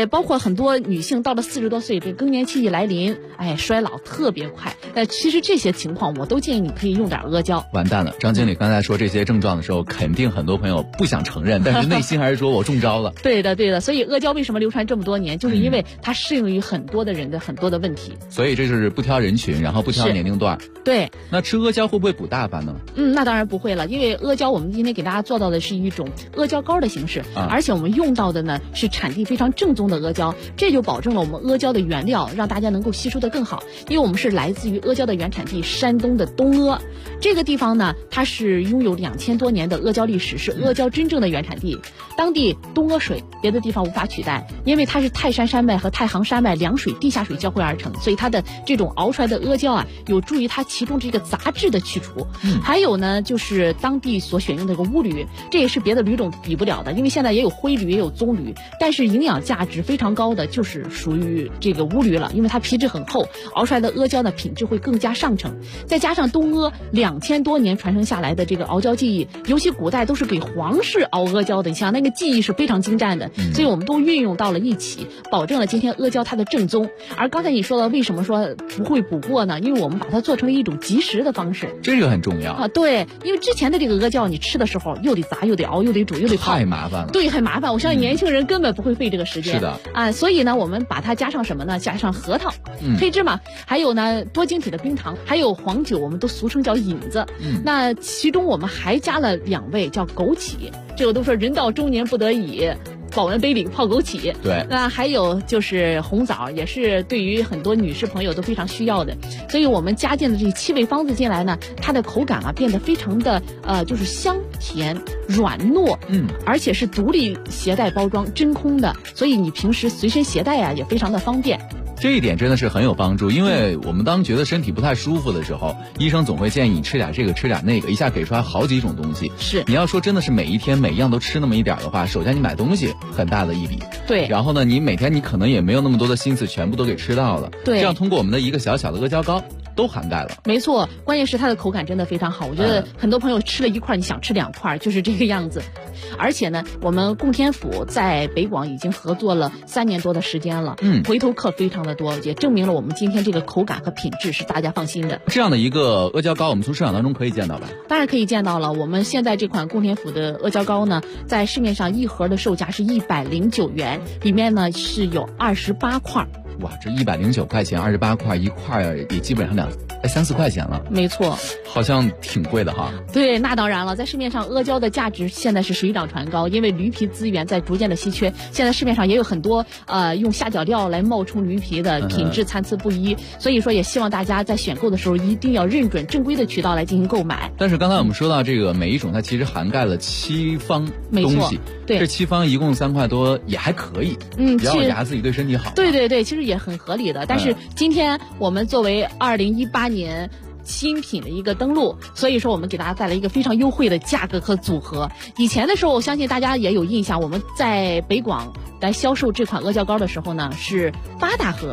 很多女性到了40多岁，这更年期一来临，衰老特别快。其实这些情况我都建议你可以用点阿胶。 完蛋了，张经理刚才说这些症状的时候，肯定很多朋友不想承认，但是内心还是说我中招了。 对的，所以阿胶为什么流传这么多年，就是因为它适应于很多的人的很多的问题。 所以这就是不挑人群，然后不挑年龄段。 对。 那吃阿胶会不会补大发呢？ 那当然不会了，因为阿胶我们今天给大家做到的是一种阿胶膏的形式，而且我们用到的呢是产地非常正宗的阿胶，这就保证了我们阿胶的原料让大家能够吸收得更好。因为我们是来自于阿胶的原产地山东的东阿，这个地方呢它是拥有2000多年的阿胶历史，是阿胶真正的原产地。当地东阿水别的地方无法取代，因为它是泰山山脉和太行山脉凉水地下水交汇而成，所以它的这种熬出来的阿胶有助于它其中这个杂质的去除。还有呢就是当地所选用的这个乌驴，这也是别的驴种比不了的，因为现在也有灰驴也有棕驴，但是营养价值非常高的就是属于这个乌驴了，因为它皮质很厚，熬出来的阿胶呢品质会更加上乘。再加上东阿2000多年传承下来的这个熬胶技艺，尤其古代都是给皇室熬阿胶的，你想那个技艺是非常精湛的，所以我们都运用到了一起，保证了今天阿胶它的正宗。而刚才你说的为什么说不会补过呢？因为我们把它做成了一种即食的方式， 这个很重要对，因为之前的这个阿胶你吃的时候又得炸又得熬又得煮又得泡， 太麻烦了。 对，很麻烦，我相信年轻人根本不会费这个时间。 是的所以呢我们把它加上什么呢？加上核桃、黑芝麻，还有呢多晶体的冰糖，还有黄酒，我们都俗称叫引子。那其中我们还加了2味叫枸杞，这个都说人到中年不得已保温杯里泡枸杞。 对， 那还有就是红枣，也是对于很多女士朋友都非常需要的。所以我们加进的这7味方子进来呢，它的口感变得非常的就是香甜软糯，而且是独立携带包装真空的，所以你平时随身携带也非常的方便。 这一点真的是很有帮助，因为我们当觉得身体不太舒服的时候，医生总会建议你吃点这个吃点那个，一下给出来好几种东西。 是， 你要说真的是每一天每样都吃那么一点的话，首先你买东西很大的一笔， 对， 然后呢你每天你可能也没有那么多的心思全部都给吃到了， 对， 这样通过我们的一个小小的阿胶膏都涵盖了。 没错，关键是它的口感真的非常好，我觉得很多朋友吃了1块你想吃2块，就是这个样子。而且呢我们供天府在北广已经合作了3年多的时间了，回头客非常的多，也证明了我们今天这个口感和品质是大家放心的。 这样的一个阿胶膏我们从市场当中可以见到吧？ 当然可以见到了，我们现在这款供天府的阿胶膏呢，在市面上1盒的售价是109元，里面呢是有28块。 哇，这109块钱28块，1块也基本上3、4块钱了。 没错， 好像挺贵的哈。 对，那当然了，在市面上阿胶的价值现在是水涨船高，因为驴皮资源在逐渐的稀缺，现在市面上也有很多用下脚料来冒充驴皮的，品质参差不一，所以说也希望大家在选购的时候一定要认准正规的渠道来进行购买。 但是刚才我们说到这个每一种它其实涵盖了7方东西， 对， 这7方一共3块多也还可以，只要牙自己对身体好。 对，其实也很合理的。但是今天我们作为2018年新品的一个登陆，所以说我们给大家带来一个非常优惠的价格和组合。以前的时候我相信大家也有印象，我们在北广来销售这款阿胶膏的时候呢是8大盒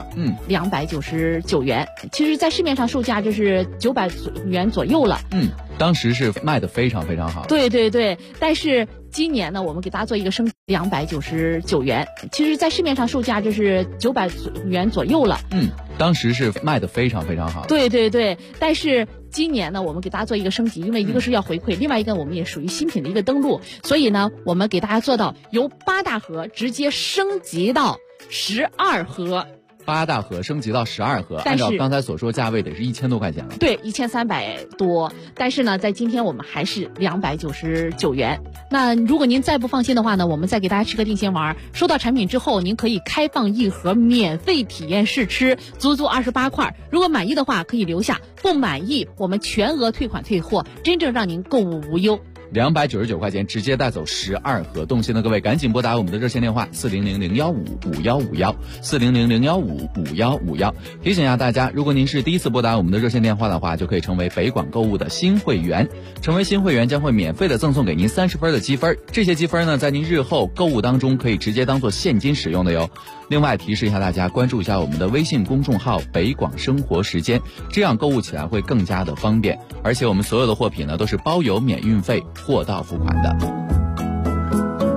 ，299元，其实在市面上售价就是900元左右了。 当时是卖的非常非常好。 对，但是今年呢我们给大家做一个升299元，其实在市面上售价就是900元左右了。 当时是卖的非常非常好。 对，但是今年呢我们给大家做一个升级，因为一个是要回馈，另外一个我们也属于新品的一个登陆，所以呢我们给大家做到由8大盒直接升级到12盒。 8大盒升级到12盒，按照刚才所说价位得是1000多块钱了。 对，1300多。但是呢在今天我们还是299元。那如果您再不放心的话呢，我们再给大家吃个定心丸，收到产品之后您可以开放1盒免费体验试吃，足28块，如果满意的话可以留下，不满意我们全额退款退货，真正让您购物无忧。 299块钱直接带走12盒，动心的各位赶紧拨打我们的热线电话400-015-5151，400-015-5151。提醒一下大家，如果您是第一次拨打我们的热线电话的话，就可以成为北广购物的新会员。成为新会员将会免费的赠送给您30分的积分，这些积分呢在您日后购物当中可以直接当做现金使用的哟。另外提示一下大家，关注一下我们的微信公众号北广生活时间，这样购物起来会更加的方便，而且我们所有的货品呢都是包邮免运费，货到付款的。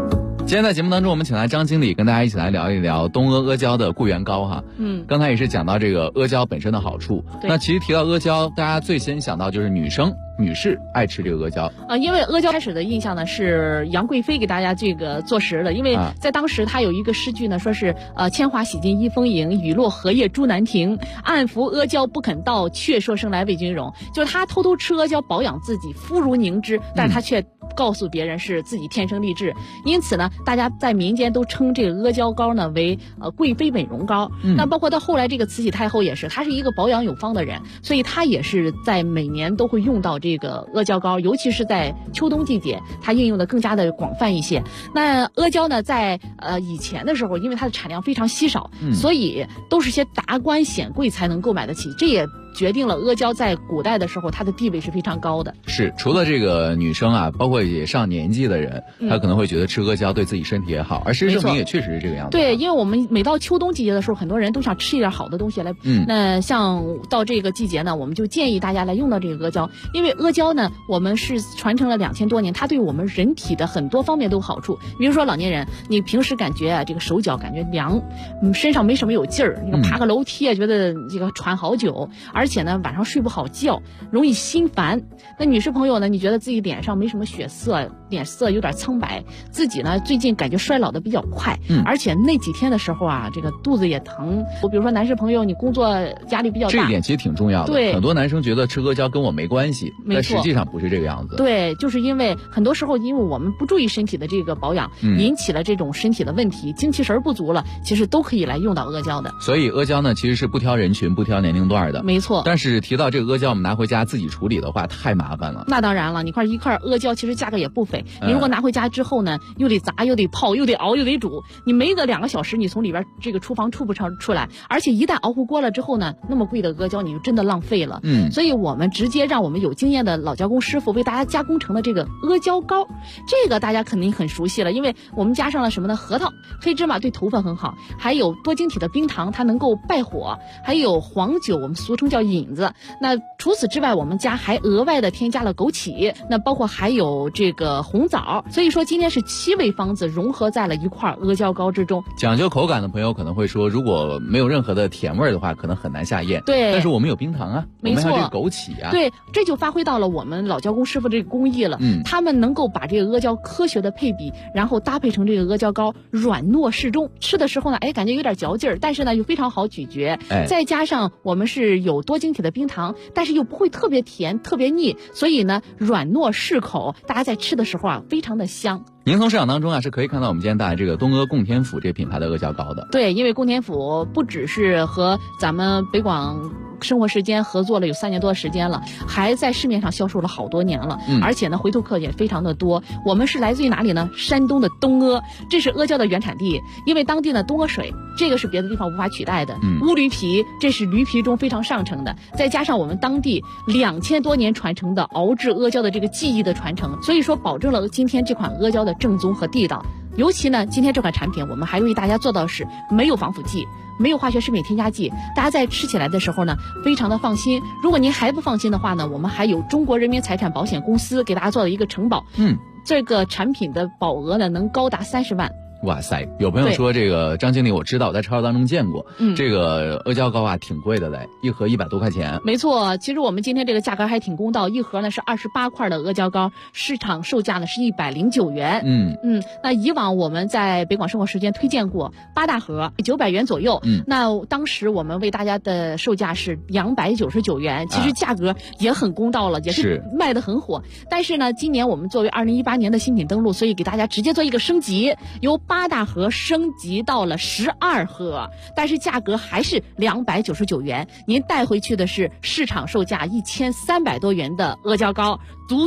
今天在节目当中，我们请来张经理跟大家一起来聊一聊东阿阿胶的固元膏哈。刚才也是讲到这个阿胶本身的好处。那其实提到阿胶，大家最先想到就是女士爱吃这个阿胶因为阿胶开始的印象呢是杨贵妃给大家这个做实的，因为在当时她有一个诗句呢，说是铅华洗尽一风影，雨落荷叶朱南亭，暗服阿胶不肯到，却说生来为君荣。就是她偷偷吃阿胶保养自己，肤如凝脂，但是她却告诉别人是自己天生丽质，因此呢，大家在民间都称这个阿胶膏呢为贵妃美容膏。那包括到后来这个慈禧太后也是，她是一个保养有方的人，所以她也是在每年都会用到这个阿胶膏，尤其是在秋冬季节，它应用的更加的广泛一些。那阿胶呢，在以前的时候，因为它的产量非常稀少，所以都是些达官显贵才能购买得起，这也决定了阿胶在古代的时候它的地位是非常高的。 是，除了这个女生啊，包括也上年纪的人，她可能会觉得吃阿胶对自己身体也好，而事实证明也确实是这个样子。 对，因为我们每到秋冬季节的时候，很多人都想吃一点好的东西来。那像到这个季节呢，我们就建议大家来用到这个阿胶，因为阿胶呢，我们是传承了2000多年，它对我们人体的很多方面都有好处。比如说老年人，你平时感觉这个手脚感觉凉，身上没什么有劲儿，那个爬个楼梯啊，觉得这个喘好久，而且呢晚上睡不好觉，容易心烦。那女士朋友呢，你觉得自己脸上没什么血色，脸色有点苍白，自己呢最近感觉衰老的比较快，而且那几天的时候啊，这个肚子也疼。我比如说男士朋友，你工作压力比较大， 这一点其实挺重要的。 对， 很多男生觉得吃阿胶跟我没关系，但实际上不是这个样子。 对，就是因为很多时候因为我们不注意身体的这个保养，引起了这种身体的问题，精气神不足了，其实都可以来用到阿胶的。 所以阿胶呢，其实是不挑人群、不挑年龄段的。 没错。 但是提到这个阿胶，我们拿回家自己处理的话，太麻烦了。 那当然了，你一块阿胶其实价格也不菲。你如果拿回家之后呢，又得砸，又得泡，又得熬，又得煮，你没个2个小时，你从里边这个厨房出不出来。而且一旦熬糊锅了之后呢，那么贵的阿胶你就真的浪费了。所以我们直接让我们有经验的老胶工师傅为大家加工成的这个阿胶膏，这个大家肯定很熟悉了，因为我们加上了什么呢？核桃、黑芝麻对头发很好，还有多晶体的冰糖，它能够败火，还有黄酒，我们俗称叫引子。那除此之外，我们家还额外的添加了枸杞，那包括还有这个红枣。所以说今天是7味方子融合在了一块阿胶膏之中。 讲究口感的朋友可能会说，如果没有任何的甜味的话，可能很难下咽。 对， 但是我们有冰糖啊， 没错， 我们还有这个枸杞啊。 对，这就发挥到了我们老胶工师傅这个工艺了。他们能够把这个阿胶科学的配比，然后搭配成这个阿胶膏，软糯适中，吃的时候呢，感觉有点嚼劲儿，但是呢又非常好咀嚼。再加上我们是有多晶体的冰糖，但是又不会特别甜、特别腻，所以呢软糯适口，大家在吃的时候啊非常的香。 您从市场当中啊是可以看到我们今天带来这个东阿供天府这个品牌的阿胶膏的。 对，因为供天府不只是和咱们北广生活时间合作了有3年多的时间了，还在市面上销售了好多年了，而且呢回头客也非常的多。我们是来自于哪里呢？山东的东阿，这是阿胶的原产地。因为当地呢东阿水，这个是别的地方无法取代的。乌驴皮，这是驴皮中非常上乘的，再加上我们当地2000多年传承的熬制阿胶的这个技艺的传承，所以说保证了今天这款阿胶的正宗和地道。尤其呢，今天这款产品我们还为大家做到是没有防腐剂，没有化学食品添加剂，大家在吃起来的时候呢，非常的放心。如果您还不放心的话呢，我们还有中国人民财产保险公司给大家做了一个承保，这个产品的保额呢能高达30万。 哇塞，有朋友说这个张经理，我知道，在超市当中见过，这个阿胶膏啊挺贵的嘞，一盒100多块钱。 没错，其实我们今天这个价格还挺公道，一盒呢是28块的阿胶膏，市场售价呢是109元。那以往我们在北广生活时间推荐过8大盒900元左右，那当时我们为大家的售价是299元，其实价格也很公道了，也是卖得很火。但是呢，今年我们作为2018年的新品登陆，所以给大家直接做一个升级，由8大盒升级到了12盒，但是价格还是299元。您带回去的是市场售价1300多元的阿胶膏，足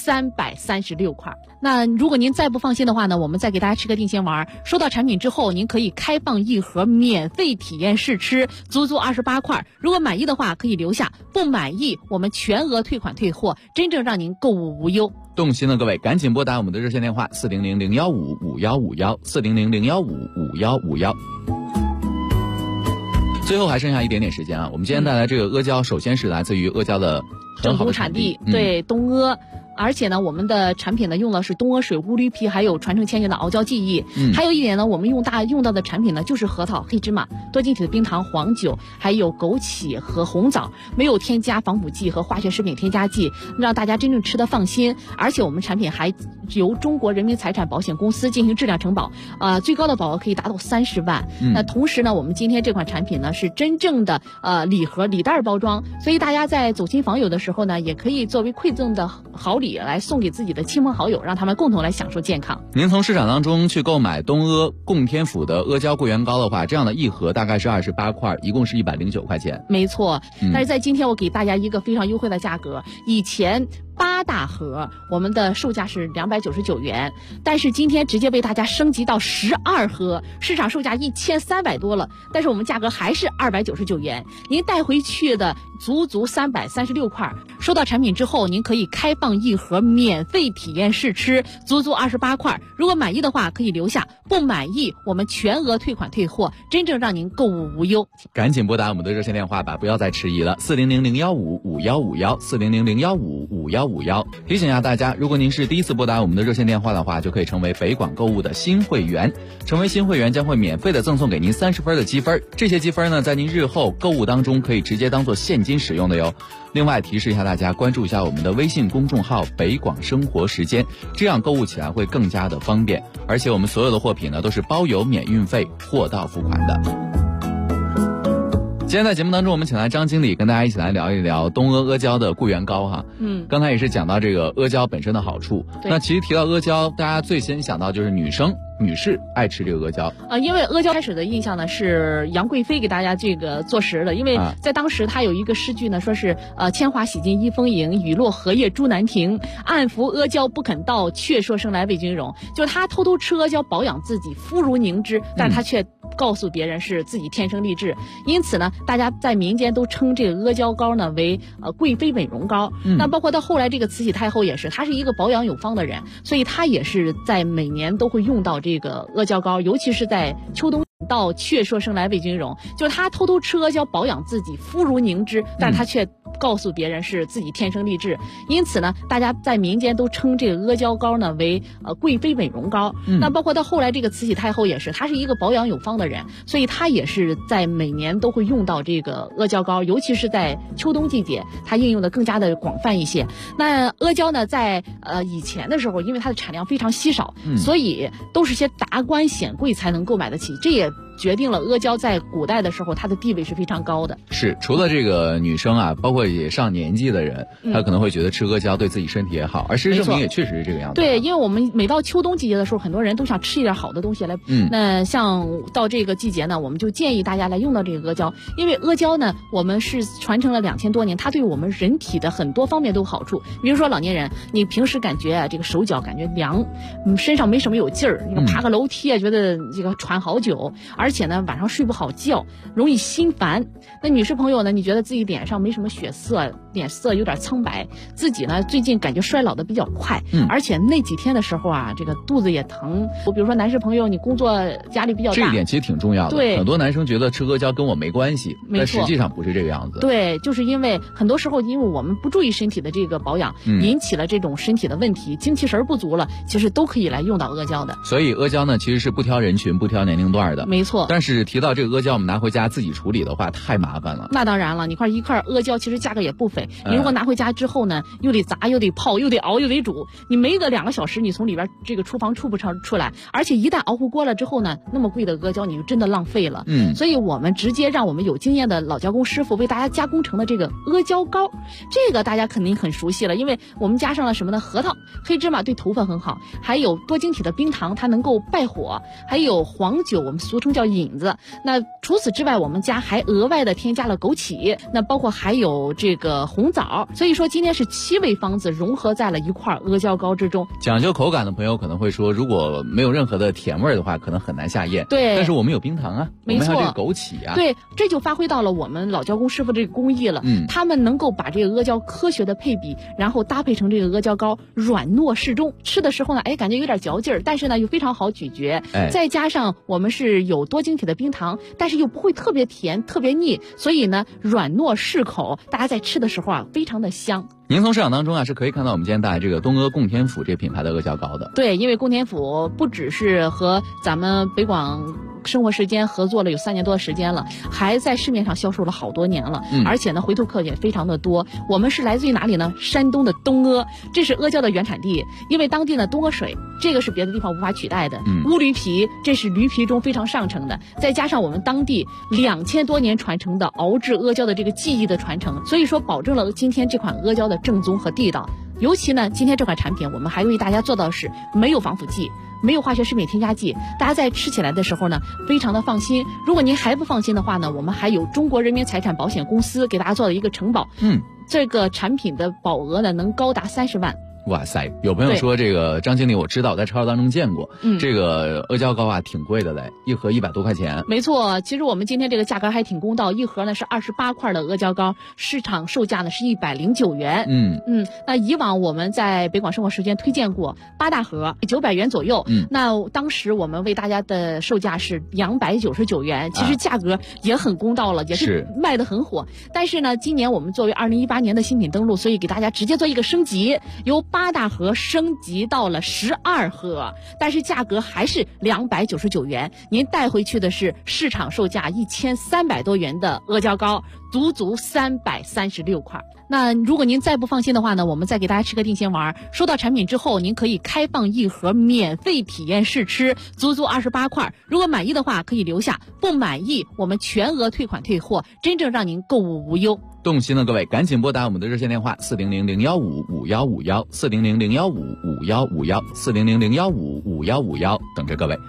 336块。那如果您再不放心的话呢，我们再给大家吃个定心丸。收到产品之后，您可以开放1盒免费体验试吃，足28块。如果满意的话可以留下，不满意我们全额退款退货，真正让您购物无忧。 动心的各位赶紧拨打我们的热线电话400-015-5151，400-015-5151。最后还剩下一点点时间啊，我们今天带来这个阿胶，首先是来自于阿胶的很好的产地， 对，东阿。 而且呢，我们的产品呢用的是东阿水、乌驴皮，还有传承千年的熬胶技艺。还有一点呢，我们用到的产品呢就是核桃、黑芝麻、多晶体的冰糖、黄酒，还有枸杞和红枣，没有添加防腐剂和化学食品添加剂，让大家真正吃得放心。而且我们产品还由中国人民财产保险公司进行质量承保，最高的保额可以达到30万。那同时呢，我们今天这款产品呢是真正的礼盒礼袋包装，所以大家在走亲访友的时候呢，也可以作为馈赠的好礼来送给自己的亲朋好友，让他们共同来享受健康。 您从市场当中去购买东阿供天府的阿胶桂圆糕的话，这样的一盒大概是28块，一共是109块钱。 没错，但是在今天我给大家一个非常优惠的价格，以前8大盒我们的售价是299元，但是今天直接被大家升级到12盒，市场售价1300多了，但是我们价格还是299元。您带回去的足336块，收到产品之后，您可以开放一盒免费体验试吃，足28块。如果满意的话可以留下，不满意我们全额退款退货，真正让您购物无忧。 赶紧拨打我们的热线电话吧，不要再迟疑了，400-015-5151，400-015-5151。提醒一下大家，如果您是第一次拨打我们的热线电话的话，就可以成为北广购物的新会员。成为新会员将会免费的赠送给您30分的积分，这些积分呢，在您日后购物当中可以直接当做现金使用的哟。另外提示一下大家，关注一下我们的微信公众号北广生活时间，这样购物起来会更加的方便。而且我们所有的货品呢都是包邮免运费，货到付款的。今天在节目当中，我们请来张经理跟大家一起来聊一聊东阿阿胶的桂圆糕哈。刚才也是讲到这个阿胶本身的好处。那其实提到阿胶，大家最先想到就是女士爱吃这个阿胶因为阿胶开始的印象呢是杨贵妃给大家这个做实的，因为在当时她有一个诗句呢，说是铅华洗尽一风影，雨落荷叶朱难停，暗服阿胶不肯到，却说生来为君荣。就是她偷偷吃阿胶保养自己，肤如凝脂，但她却告诉别人是自己天生丽质。因此呢，大家在民间都称这个阿胶糕呢为贵妃美容糕。那包括到后来这个慈禧太后也是，她是一个保养有方的人，所以她也是在每年都会用到这个阿胶糕，尤其是在秋冬到，却说生来为君荣。就是她偷偷吃阿胶保养自己，肤如凝脂，但她却告诉别人是自己天生丽质。因此呢，大家在民间都称这个阿胶糕呢为贵妃美容糕。那包括到后来这个慈禧太后也是，她是一个保养有方的人，所以她也是在每年都会用到这个阿胶糕，尤其是在秋冬季节，它应用的更加的广泛一些。那阿胶呢，在以前的时候，因为它的产量非常稀少，所以都是些达官显贵才能购买得起，这也决定了阿胶在古代的时候它的地位是非常高的。 是，除了这个女生啊，包括也上年纪的人，她可能会觉得吃阿胶对自己身体也好，而事实证明也确实是这个样子。 对，因为我们每到秋冬季节的时候，很多人都想吃一点好的东西来。那像到这个季节呢，我们就建议大家来用到这个阿胶，因为阿胶呢，我们是传承了2000多年，它对我们人体的很多方面都有好处。比如说老年人，你平时感觉这个手脚感觉凉，身上没什么有劲儿，你爬个楼梯啊，觉得这个喘好久，而且呢晚上睡不好觉，容易心烦。那女士朋友呢，你觉得自己脸上没什么血色，脸色有点苍白，自己呢最近感觉衰老的比较快，而且那几天的时候啊，这个肚子也疼。比如说男士朋友，你工作压力比较大， 这一点其实挺重要的。 对， 很多男生觉得吃阿胶跟我没关系，但实际上不是这个样子。 对，就是因为很多时候因为我们不注意身体的这个保养，引起了这种身体的问题，精气神不足了，其实都可以来用到阿胶的。 所以阿胶呢，其实是不挑人群、不挑年龄段的。 没错。 但是提到这个阿胶，我们拿回家自己处理的话，太麻烦了。 那当然了，你一块阿胶其实价格也不菲。你如果拿回家之后呢，又得砸，又得泡，又得熬，又得煮，你没个2个小时，你从里边这个厨房出不出来。而且一旦熬糊锅了之后呢，那么贵的阿胶你就真的浪费了。所以我们直接让我们有经验的老胶工师傅为大家加工成的这个阿胶糕，这个大家肯定很熟悉了，因为我们加上了什么呢？核桃、黑芝麻对头发很好，还有多晶体的冰糖，它能够败火，还有黄酒，我们俗称叫引子。那除此之外，我们家还额外的添加了枸杞，那包括还有这个红枣。所以说今天是7味方子融合在了一块阿胶糕之中。 讲究口感的朋友可能会说，如果没有任何的甜味的话，可能很难下咽。 对， 但是我们有冰糖啊， 没错， 我们还有这个枸杞啊。 对，这就发挥到了我们老胶工师傅这个工艺了。他们能够把这个阿胶科学的配比，然后搭配成这个阿胶糕，软糯适中，吃的时候呢，感觉有点嚼劲儿，但是呢又非常好咀嚼。再加上我们是有多多晶体的冰糖，但是又不会特别甜、特别腻，所以呢软糯适口，大家在吃的时候非常的香。 您从市场当中是可以看到我们今天带来这个东阿供天府这个品牌的阿胶糕的。 对，因为供天府不只是和咱们北广生活时间合作了有3年多的时间了，还在市面上销售了好多年了，而且呢回头客也非常的多。我们是来自于哪里呢？山东的东阿，这是阿胶的原产地。因为当地呢东阿水，这个是别的地方无法取代的。乌驴皮，这是驴皮中非常上乘的，再加上我们当地2000多年传承的熬制阿胶的这个技艺的传承，所以说保证了今天这款阿胶的正宗和地道。尤其呢，今天这款产品我们还为大家做到的是没有防腐剂，没有化学食品添加剂，大家在吃起来的时候呢，非常的放心。如果您还不放心的话呢，我们还有中国人民财产保险公司给大家做的一个承保，这个产品的保额呢能高达30万。 哇塞，有朋友说这个张经理我知道，在超市当中见过，这个阿胶糕挺贵的嘞，一盒100多块钱。 没错，其实我们今天这个价格还挺公道，一盒呢是28块的阿胶糕，市场售价呢是109元。那以往我们在北广生活时间推荐过8大盒900元左右，那当时我们为大家的售价是299元，其实价格也很公道了，也是卖得很火。但是呢，今年我们作为2018年的新品登陆，所以给大家直接做一个升级，由8大盒升级到了12盒，但是价格还是299元。您带回去的是市场售价1300多元的阿胶糕，足336块。那如果您再不放心的话呢，我们再给大家吃个定心丸。收到产品之后，您可以开放1盒免费体验试吃，足28块。如果满意的话可以留下，不满意我们全额退款退货，真正让您购物无忧。 动心的各位赶紧拨打我们的热线电话400-015-5151 400-015-5151 400-015-5151，等着各位。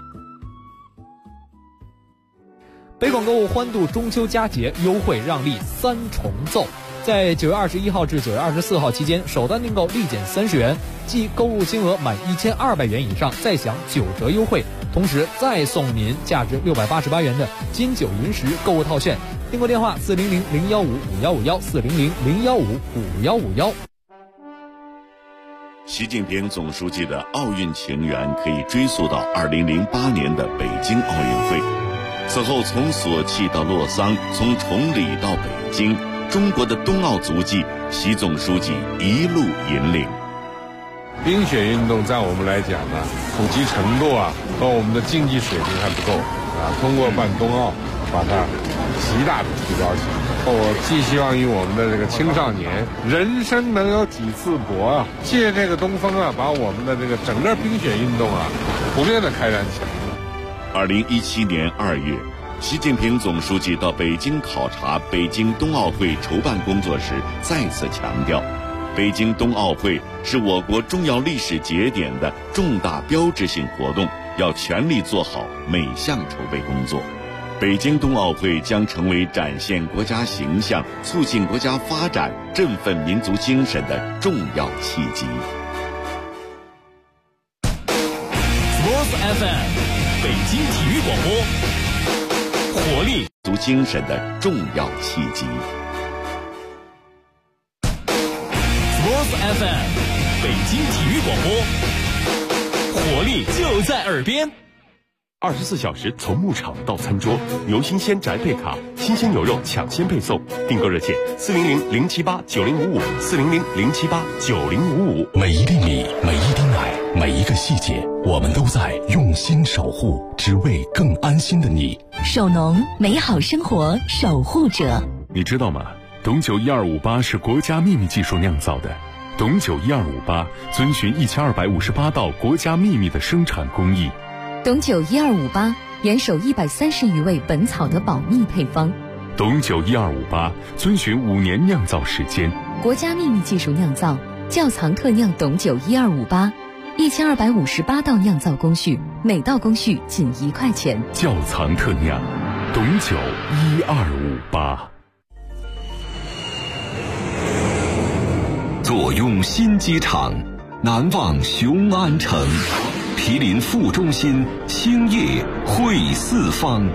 北广购物欢度中秋佳节优惠让利3重奏，在9月21号至9月24号期间，首单订购立减30元，即购物金额满1200元以上再享9折优惠，同时再送您价值688元的金九银十购物套券。订购电话400-015-5151 400-015-5151。 习近平总书记的奥运情缘可以追溯到2008年的北京奥运会。此后从索契到洛桑，从崇礼到北京，中国的冬奥足迹，习总书记一路引领。 冰雪运动在我们来讲呢，普及程度和我们的竞技水平还不够通过办冬奥把它极大的提高起来。我寄希望于我们的这个青少年，人生能有几次搏借这个东风把我们的这个整个冰雪运动普遍的开展起来。 2017年2月，习近平总书记到北京考察北京冬奥会筹办工作时，再次强调，北京冬奥会是我国重要历史节点的重大标志性活动，要全力做好每项筹备工作。北京冬奥会将成为展现国家形象、促进国家发展、振奋民族精神的重要契机。 Sports FM， 北京体育广播，活力族精神的重要契机。 Sports FM， 北京体育广播，活力就在耳边。 24小时从牧场到餐桌，牛新鲜宅配卡，新鲜牛肉抢先配送。订购热线400-078-9055 400-078-9055。 每一粒米，每一滴奶，每一个细节，我们都在用心守护，只为更安心的你。 守农，美好生活守护者。 你知道吗？董酒1258是国家秘密技术酿造的。董酒1258遵循1258道国家秘密的生产工艺。 董酒1258严守130余味本草的保密配方。 董酒1258遵循5年酿造时间， 国家秘密技术酿造，窖藏特酿董酒1258，1258道酿造工序，每道工序仅1块钱。 窖藏特酿，董酒1258。 坐拥新机场，难忘雄安城。毗邻副中心，兴业汇四方。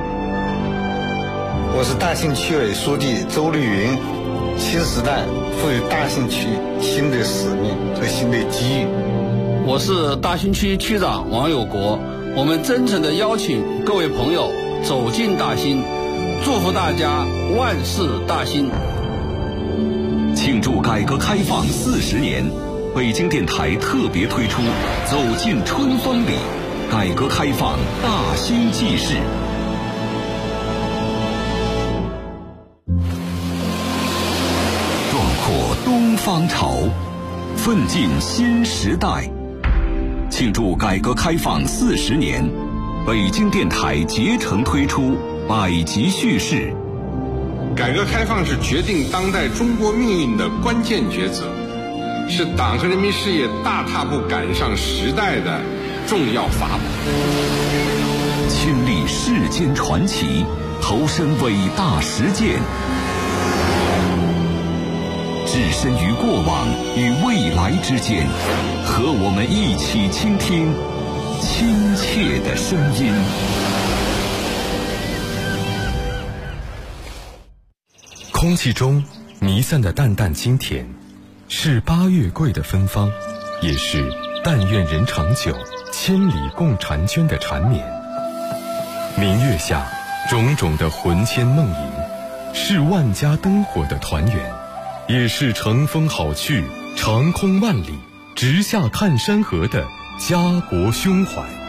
我是大兴区委书记周绿云。新时代赋予大兴区新的使命和新的机遇。 我是大兴区区长王有国。我们真诚地邀请各位朋友走进大兴，祝福大家万事大兴。 庆祝改革开放40年，北京电台特别推出《走进春风里》，改革开放大兴纪事。壮阔东方潮，奋进新时代。庆祝改革开放40年，北京电台竭诚推出百集叙事。 改革开放是决定当代中国命运的关键抉择，是党和人民事业大踏步赶上时代的重要法宝。 亲历世间传奇，投身伟大实践，置身于过往与未来之间，和我们一起倾听亲切的声音。 空气中弥散的淡淡清甜，是8月桂的芬芳，也是但愿人长久，千里共婵娟的缠绵。明月下，种种的魂牵梦萦，是万家灯火的团圆，也是乘风好去，长空万里，直下看山河的家国胸怀。